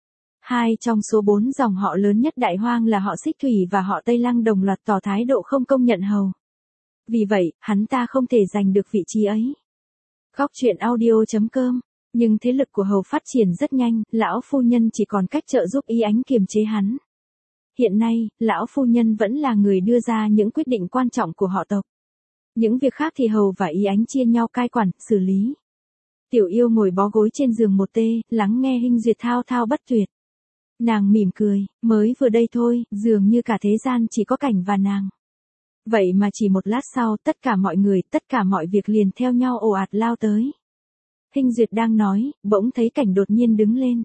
S1: Hai trong số bốn dòng họ lớn nhất Đại Hoang là họ Xích Thủy và họ Tây Lăng đồng loạt tỏ thái độ không công nhận hầu. Vì vậy, hắn ta không thể giành được vị trí ấy. Góc chuyện audio chấm com. Nhưng thế lực của hầu phát triển rất nhanh, lão phu nhân chỉ còn cách trợ giúp Y Ánh kiềm chế hắn. Hiện nay, lão phu nhân vẫn là người đưa ra những quyết định quan trọng của họ tộc. Những việc khác thì hầu và Y Ánh chia nhau cai quản, xử lý. Tiểu yêu ngồi bó gối trên giường một tê, lắng nghe Hinh Duyệt thao thao bất tuyệt. Nàng mỉm cười, mới vừa đây thôi, dường như cả thế gian chỉ có Cảnh và nàng. Vậy mà chỉ một lát sau tất cả mọi người, tất cả mọi việc liền theo nhau ồ ạt lao tới. Hinh Duyệt đang nói, bỗng thấy Cảnh đột nhiên đứng lên.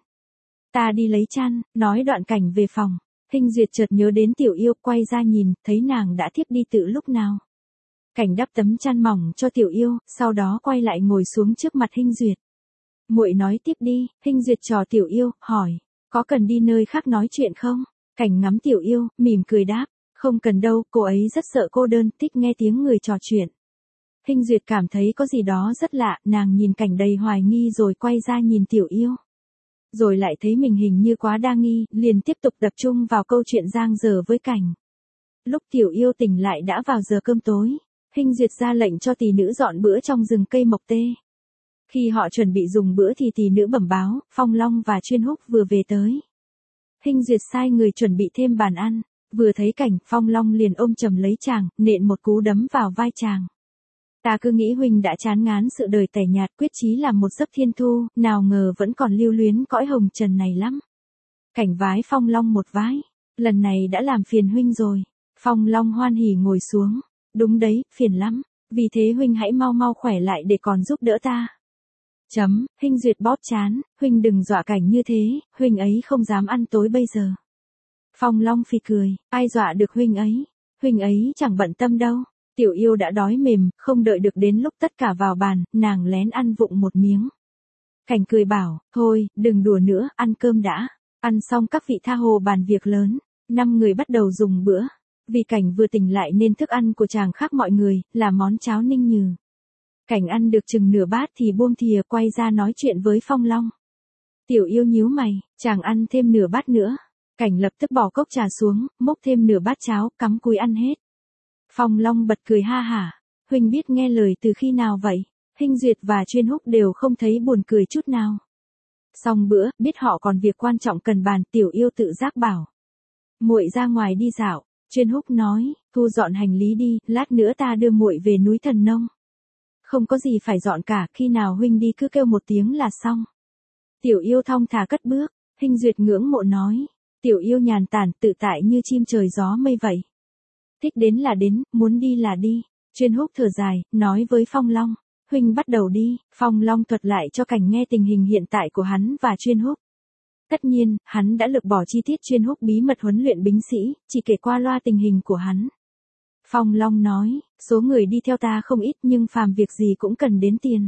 S1: Ta đi lấy chăn, nói đoạn Cảnh về phòng. Hinh Duyệt chợt nhớ đến Tiểu Yêu, quay ra nhìn, thấy nàng đã thiếp đi từ lúc nào. Cảnh đắp tấm chăn mỏng cho Tiểu Yêu, sau đó quay lại ngồi xuống trước mặt Hinh Duyệt. Muội nói tiếp đi. Hinh Duyệt trò Tiểu Yêu, hỏi, có cần đi nơi khác nói chuyện không? Cảnh ngắm Tiểu Yêu, mỉm cười đáp, không cần đâu, cô ấy rất sợ cô đơn, thích nghe tiếng người trò chuyện. Hinh Duyệt cảm thấy có gì đó rất lạ, nàng nhìn Cảnh đầy hoài nghi rồi quay ra nhìn Tiểu Yêu. Rồi lại thấy mình hình như quá đa nghi, liền tiếp tục tập trung vào câu chuyện giang dở với Cảnh. Lúc Tiểu Yêu tỉnh lại đã vào giờ cơm tối. Hinh Duyệt ra lệnh cho tỷ nữ dọn bữa trong rừng cây mộc tê. Khi họ chuẩn bị dùng bữa thì tỷ nữ bẩm báo, Phong Long và Chuyên Húc vừa về tới. Hinh Duyệt sai người chuẩn bị thêm bàn ăn, vừa thấy Cảnh, Phong Long liền ôm chầm lấy chàng, nện một cú đấm vào vai chàng. Ta cứ nghĩ huynh đã chán ngán sự đời tẻ nhạt, quyết chí làm một giấc thiên thu, nào ngờ vẫn còn lưu luyến cõi hồng trần này lắm. Cảnh vái Phong Long một vái, lần này đã làm phiền huynh rồi. Phong Long hoan hỉ ngồi xuống. Đúng đấy, phiền lắm, vì thế huynh hãy mau mau khỏe lại để còn giúp đỡ ta. Chấm, Hinh Duyệt bóp chán, huynh đừng dọa Cảnh như thế, huynh ấy không dám ăn tối bây giờ. Phong Long phì cười, ai dọa được huynh ấy, huynh ấy chẳng bận tâm đâu. Tiểu Yêu đã đói mềm, không đợi được đến lúc tất cả vào bàn, nàng lén ăn vụng một miếng. Cảnh cười bảo, thôi, đừng đùa nữa, ăn cơm đã. Ăn xong các vị tha hồ bàn việc lớn, năm người bắt đầu dùng bữa. Vì Cảnh vừa tỉnh lại nên thức ăn của chàng khác mọi người, là món cháo ninh nhừ. Cảnh ăn được chừng nửa bát thì buông thìa quay ra nói chuyện với Phong Long. Tiểu Yêu nhíu mày, chàng ăn thêm nửa bát nữa. Cảnh lập tức bỏ cốc trà xuống, múc thêm nửa bát cháo, cắm cúi ăn hết. Phong Long bật cười ha hả, huynh biết nghe lời từ khi nào vậy? Hinh Duyệt và Chuyên Húc đều không thấy buồn cười chút nào. Xong bữa, biết họ còn việc quan trọng cần bàn, Tiểu Yêu tự giác bảo. Muội ra ngoài đi dạo. Chuyên Húc nói, thu dọn hành lý đi, lát nữa ta đưa muội về núi Thần Nông. Không có gì phải dọn cả, khi nào huynh đi cứ kêu một tiếng là xong. Tiểu Yêu thong thả cất bước, Hinh Duyệt ngưỡng mộ nói, Tiểu Yêu nhàn tản tự tại như chim trời gió mây vậy. Thích đến là đến, muốn đi là đi. Chuyên Húc thở dài, nói với Phong Long, huynh bắt đầu đi. Phong Long thuật lại cho Cảnh nghe tình hình hiện tại của hắn và Chuyên Húc. Tất nhiên, hắn đã lược bỏ chi tiết Chuyên Húc bí mật huấn luyện binh sĩ, chỉ kể qua loa tình hình của hắn. Phong Long nói, số người đi theo ta không ít nhưng phàm việc gì cũng cần đến tiền.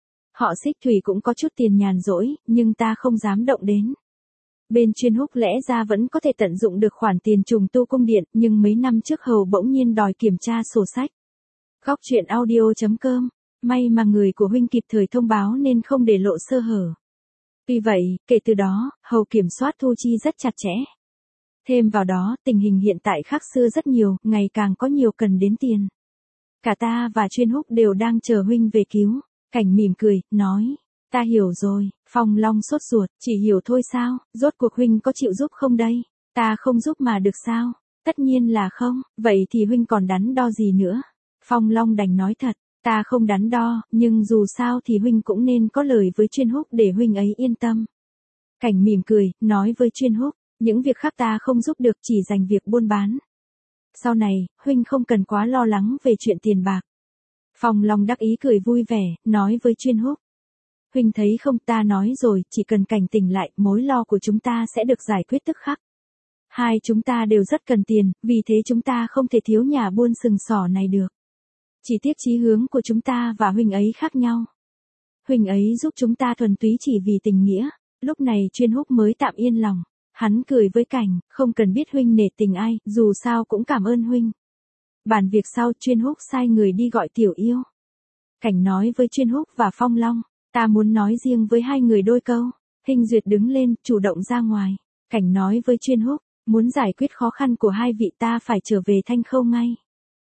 S1: Họ Xích Thủy cũng có chút tiền nhàn rỗi, nhưng ta không dám động đến. Bên Chuyên Húc lẽ ra vẫn có thể tận dụng được khoản tiền trùng tu cung điện, nhưng mấy năm trước hầu bỗng nhiên đòi kiểm tra sổ sách. Góc truyện audio chấm com, may mà người của huynh kịp thời thông báo nên không để lộ sơ hở. Vì vậy, kể từ đó, hầu kiểm soát thu chi rất chặt chẽ. Thêm vào đó, tình hình hiện tại khác xưa rất nhiều, ngày càng có nhiều cần đến tiền. Cả ta và Chuyên Húc đều đang chờ huynh về cứu. Cảnh mỉm cười, nói, ta hiểu rồi. Phong Long sốt ruột, chỉ hiểu thôi sao, rốt cuộc huynh có chịu giúp không đây? Ta không giúp mà được sao? Tất nhiên là không, vậy thì huynh còn đắn đo gì nữa? Phong Long đành nói thật, ta không đắn đo, nhưng dù sao thì huynh cũng nên có lời với Chuyên Húc để huynh ấy yên tâm. Cảnh mỉm cười, nói với Chuyên Húc, những việc khác ta không giúp được, chỉ dành việc buôn bán. Sau này, huynh không cần quá lo lắng về chuyện tiền bạc. Phong Long đắc ý cười vui vẻ, nói với Chuyên Húc. Huynh thấy không, ta nói rồi, chỉ cần Cảnh tỉnh lại, mối lo của chúng ta sẽ được giải quyết tức khắc. Hai chúng ta đều rất cần tiền, vì thế chúng ta không thể thiếu nhà buôn sừng sỏ này được. Chỉ tiếc chí hướng của chúng ta và huynh ấy khác nhau. Huynh ấy giúp chúng ta thuần túy chỉ vì tình nghĩa. Lúc này Chuyên Húc mới tạm yên lòng. Hắn cười với Cảnh, không cần biết huynh nể tình ai, dù sao cũng cảm ơn huynh. Bàn việc sau, Chuyên Húc sai người đi gọi Tiểu Yêu. Cảnh nói với Chuyên Húc và Phong Long, ta muốn nói riêng với hai người đôi câu. Hinh Duyệt đứng lên, chủ động ra ngoài. Cảnh nói với Chuyên Húc, muốn giải quyết khó khăn của hai vị ta phải trở về Thanh Khâu ngay.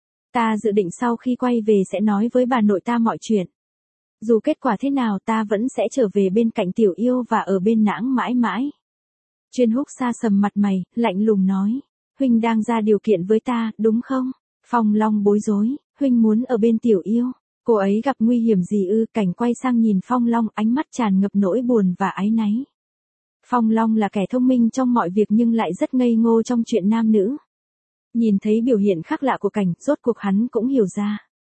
S1: Ta dự định sau khi quay về sẽ nói với bà nội ta mọi chuyện. Dù kết quả thế nào ta vẫn sẽ trở về bên cạnh Tiểu Yêu và ở bên nàng mãi mãi. Chuyên Húc sa sầm mặt mày, lạnh lùng nói, huynh đang ra điều kiện với ta, đúng không? Phong Long bối rối, huynh muốn ở bên Tiểu Yêu, cô ấy gặp nguy hiểm gì ư? Cảnh quay sang nhìn Phong Long, ánh mắt tràn ngập nỗi buồn và áy náy. Phong Long là kẻ thông minh trong mọi việc nhưng lại rất ngây ngô trong chuyện nam nữ. Nhìn thấy biểu hiện khác lạ của Cảnh, rốt cuộc hắn cũng hiểu ra.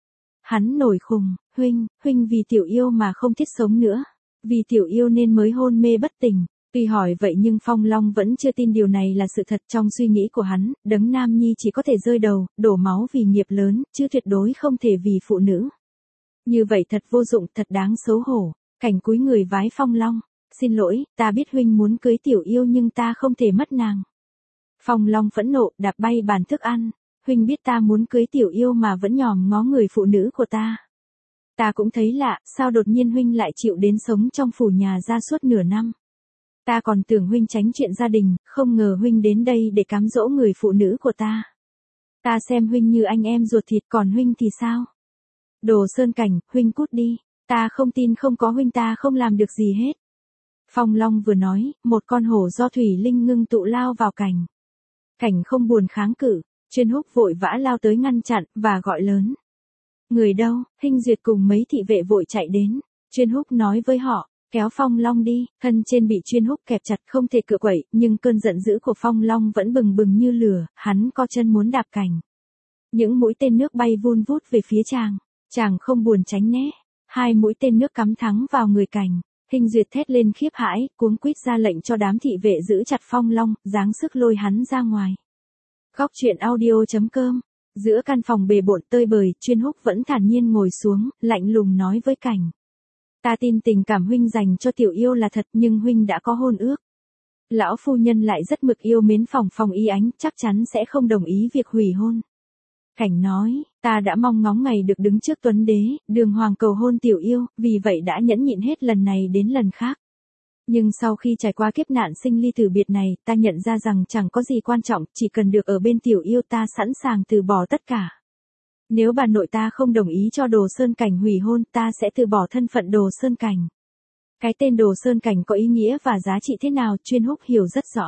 S1: Hắn nổi khùng, huynh, huynh vì Tiểu Yêu mà không thiết sống nữa. Vì Tiểu Yêu nên mới hôn mê bất tỉnh. Tuy hỏi vậy nhưng Phong Long vẫn chưa tin điều này là sự thật. Trong suy nghĩ của hắn, đấng nam nhi chỉ có thể rơi đầu, đổ máu vì nghiệp lớn, chứ tuyệt đối không thể vì phụ nữ. Như vậy thật vô dụng, thật đáng xấu hổ. Cảnh cúi người vái Phong Long. Xin lỗi, ta biết huynh muốn cưới Tiểu Yêu nhưng ta không thể mất nàng. Phong Long phẫn nộ, đạp bay bàn thức ăn. Huynh biết ta muốn cưới Tiểu Yêu mà vẫn nhòm ngó người phụ nữ của ta. Ta cũng thấy lạ, sao đột nhiên huynh lại chịu đến sống trong phủ nhà gia suốt nửa năm. Ta còn tưởng huynh tránh chuyện gia đình, không ngờ huynh đến đây để cám dỗ người phụ nữ của ta. Ta xem huynh như anh em ruột thịt, còn huynh thì sao? Đồ Sơn Cảnh, huynh cút đi, ta không tin không có huynh ta không làm được gì hết. Phong Long vừa nói, một con hổ do thủy linh ngưng tụ lao vào Cảnh. Cảnh không buồn kháng cự, Chuyên Húc vội vã lao tới ngăn chặn, và gọi lớn. Người đâu? Hinh Duyệt cùng mấy thị vệ vội chạy đến. Chuyên Húc nói với họ, kéo Phong Long đi. Thân trên bị Chuyên Húc kẹp chặt không thể cựa quậy, nhưng cơn giận dữ của Phong Long vẫn bừng bừng như lửa, hắn co chân muốn đạp Cảnh. Những mũi tên nước bay vun vút về phía chàng, chàng không buồn tránh né. Hai mũi tên nước cắm thẳng vào người Cảnh. Hinh Duyệt thét lên khiếp hãi, cuống quýt ra lệnh cho đám thị vệ giữ chặt Phong Long, giáng sức lôi hắn ra ngoài. Góc truyện audio chấm com. Giữa căn phòng bề bộn tơi bời, Chuyên Húc vẫn thản nhiên ngồi xuống, lạnh lùng nói với Cảnh. Ta tin tình cảm huynh dành cho Tiểu Yêu là thật, nhưng huynh đã có hôn ước. Lão phu nhân lại rất mực yêu mến Phòng Phong Y Ánh, chắc chắn sẽ không đồng ý việc hủy hôn. Cảnh nói, ta đã mong ngóng ngày được đứng trước Tuấn Đế, đường hoàng cầu hôn Tiểu Yêu, vì vậy đã nhẫn nhịn hết lần này đến lần khác. Nhưng sau khi trải qua kiếp nạn sinh ly tử biệt này, ta nhận ra rằng chẳng có gì quan trọng, chỉ cần được ở bên Tiểu Yêu ta sẵn sàng từ bỏ tất cả. Nếu bà nội ta không đồng ý cho Đồ Sơn Cảnh hủy hôn, ta sẽ từ bỏ thân phận Đồ Sơn Cảnh. Cái tên Đồ Sơn Cảnh có ý nghĩa và giá trị thế nào, Chuyên Húc hiểu rất rõ.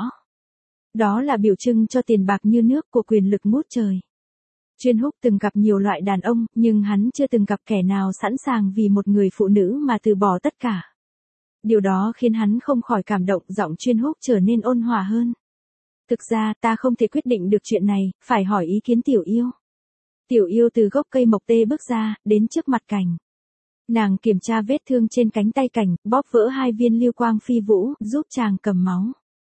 S1: Đó là biểu trưng cho tiền bạc như nước của quyền lực ngút trời. Chuyên Húc từng gặp nhiều loại đàn ông, nhưng hắn chưa từng gặp kẻ nào sẵn sàng vì một người phụ nữ mà từ bỏ tất cả. Điều đó khiến hắn không khỏi cảm động, giọng Chuyên Húc trở nên ôn hòa hơn. Thực ra ta không thể quyết định được chuyện này, phải hỏi ý kiến Tiểu Yêu. Tiểu Yêu từ gốc cây mộc tê bước ra, đến trước mặt Cảnh. Nàng kiểm tra vết thương trên cánh tay Cảnh, bóp vỡ hai viên lưu quang phi vũ, giúp chàng cầm máu.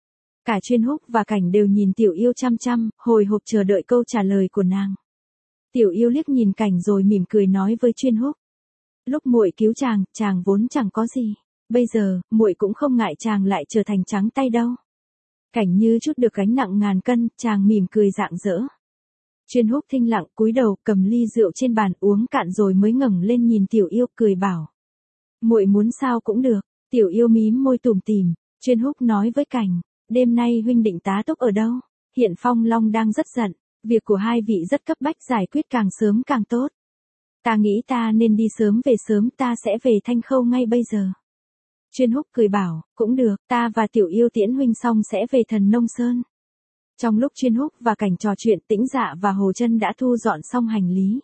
S1: Cả Chuyên Húc và Cảnh đều nhìn Tiểu Yêu chăm chăm, hồi hộp chờ đợi câu trả lời của nàng. Tiểu Yêu liếc nhìn Cảnh rồi mỉm cười nói với Chuyên Húc. Lúc muội cứu chàng, chàng vốn chẳng có gì. Bây giờ, muội cũng không ngại chàng lại trở thành trắng tay đâu. Cảnh như chút được gánh nặng ngàn cân, chàng mỉm cười rạng rỡ. Chuyên Húc thinh lặng cúi đầu cầm ly rượu trên bàn uống cạn rồi mới ngẩng lên nhìn Tiểu Yêu cười bảo. Muội muốn sao cũng được. Tiểu Yêu mím môi tủm tỉm. Chuyên Húc nói với Cảnh, đêm nay huynh định tá túc ở đâu? Hiện Phong Long đang rất giận, việc của hai vị rất cấp bách, giải quyết càng sớm càng tốt. Ta nghĩ ta nên đi sớm về sớm, ta sẽ về Thanh Khâu ngay bây giờ. Chuyên Húc cười bảo, cũng được, ta và Tiểu Yêu tiễn huynh xong sẽ về Thần Nông Sơn. Trong lúc Chuyên Húc và Cảnh trò chuyện, Tĩnh Dạ và Hồ Chân đã thu dọn xong hành lý.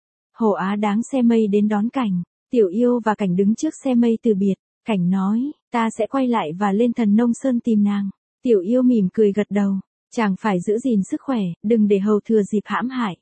S1: Hồ Á đáng xe mây đến đón Cảnh, Tiểu Yêu và Cảnh đứng trước xe mây từ biệt. Cảnh nói, ta sẽ quay lại và lên Thần Nông Sơn tìm nàng. Tiểu Yêu mỉm cười gật đầu, chàng phải giữ gìn sức khỏe, đừng để hầu thừa dịp hãm hại.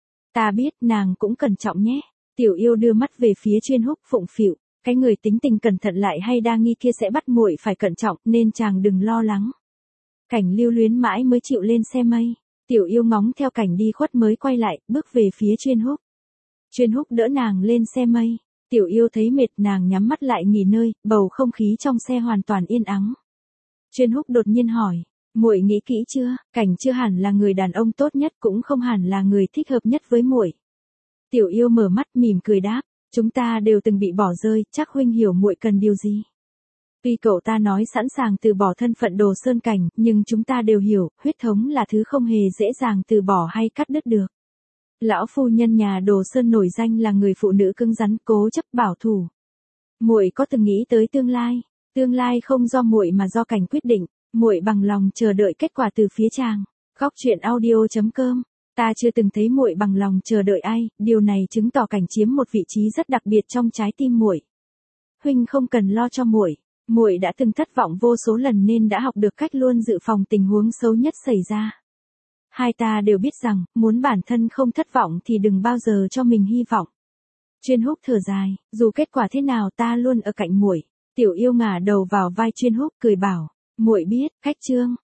S1: Ta biết, nàng cũng cẩn trọng nhé. Tiểu Yêu đưa mắt về phía Chuyên Húc phụng phịu. Cái người tính tình cẩn thận lại hay đa nghi kia sẽ bắt muội phải cẩn trọng, nên chàng đừng lo lắng. Cảnh lưu luyến mãi mới chịu lên xe mây. Tiểu Yêu ngóng theo Cảnh đi khuất mới quay lại, bước về phía Chuyên Húc. Chuyên Húc đỡ nàng lên xe mây. Tiểu Yêu thấy mệt, nàng nhắm mắt lại nghỉ ngơi, bầu không khí trong xe hoàn toàn yên ắng. Chuyên Húc đột nhiên hỏi, muội nghĩ kỹ chưa? Cảnh chưa hẳn là người đàn ông tốt nhất, cũng không hẳn là người thích hợp nhất với muội. Tiểu Yêu mở mắt mỉm cười đáp, chúng ta đều từng bị bỏ rơi, chắc huynh hiểu muội cần điều gì. Tuy cậu ta nói sẵn sàng từ bỏ thân phận Đồ Sơn Cảnh, nhưng chúng ta đều hiểu, huyết thống là thứ không hề dễ dàng từ bỏ hay cắt đứt được. Lão phu nhân nhà Đồ Sơn nổi danh là người phụ nữ cứng rắn, cố chấp, bảo thủ. Muội có từng nghĩ tới tương lai? Tương lai không do muội mà do Cảnh quyết định, muội bằng lòng chờ đợi kết quả từ phía chàng. Góc truyện audio chấm com. Ta chưa từng thấy muội bằng lòng chờ đợi ai, điều này chứng tỏ Cảnh chiếm một vị trí rất đặc biệt trong trái tim muội. Huynh không cần lo cho muội, muội đã từng thất vọng vô số lần nên đã học được cách luôn dự phòng tình huống xấu nhất xảy ra. Hai ta đều biết rằng, muốn bản thân không thất vọng thì đừng bao giờ cho mình hy vọng. Chuyên Húc thở dài, dù kết quả thế nào ta luôn ở cạnh muội. Tiểu Yêu ngả đầu vào vai Chuyên Húc cười bảo, muội biết, Khách Trương,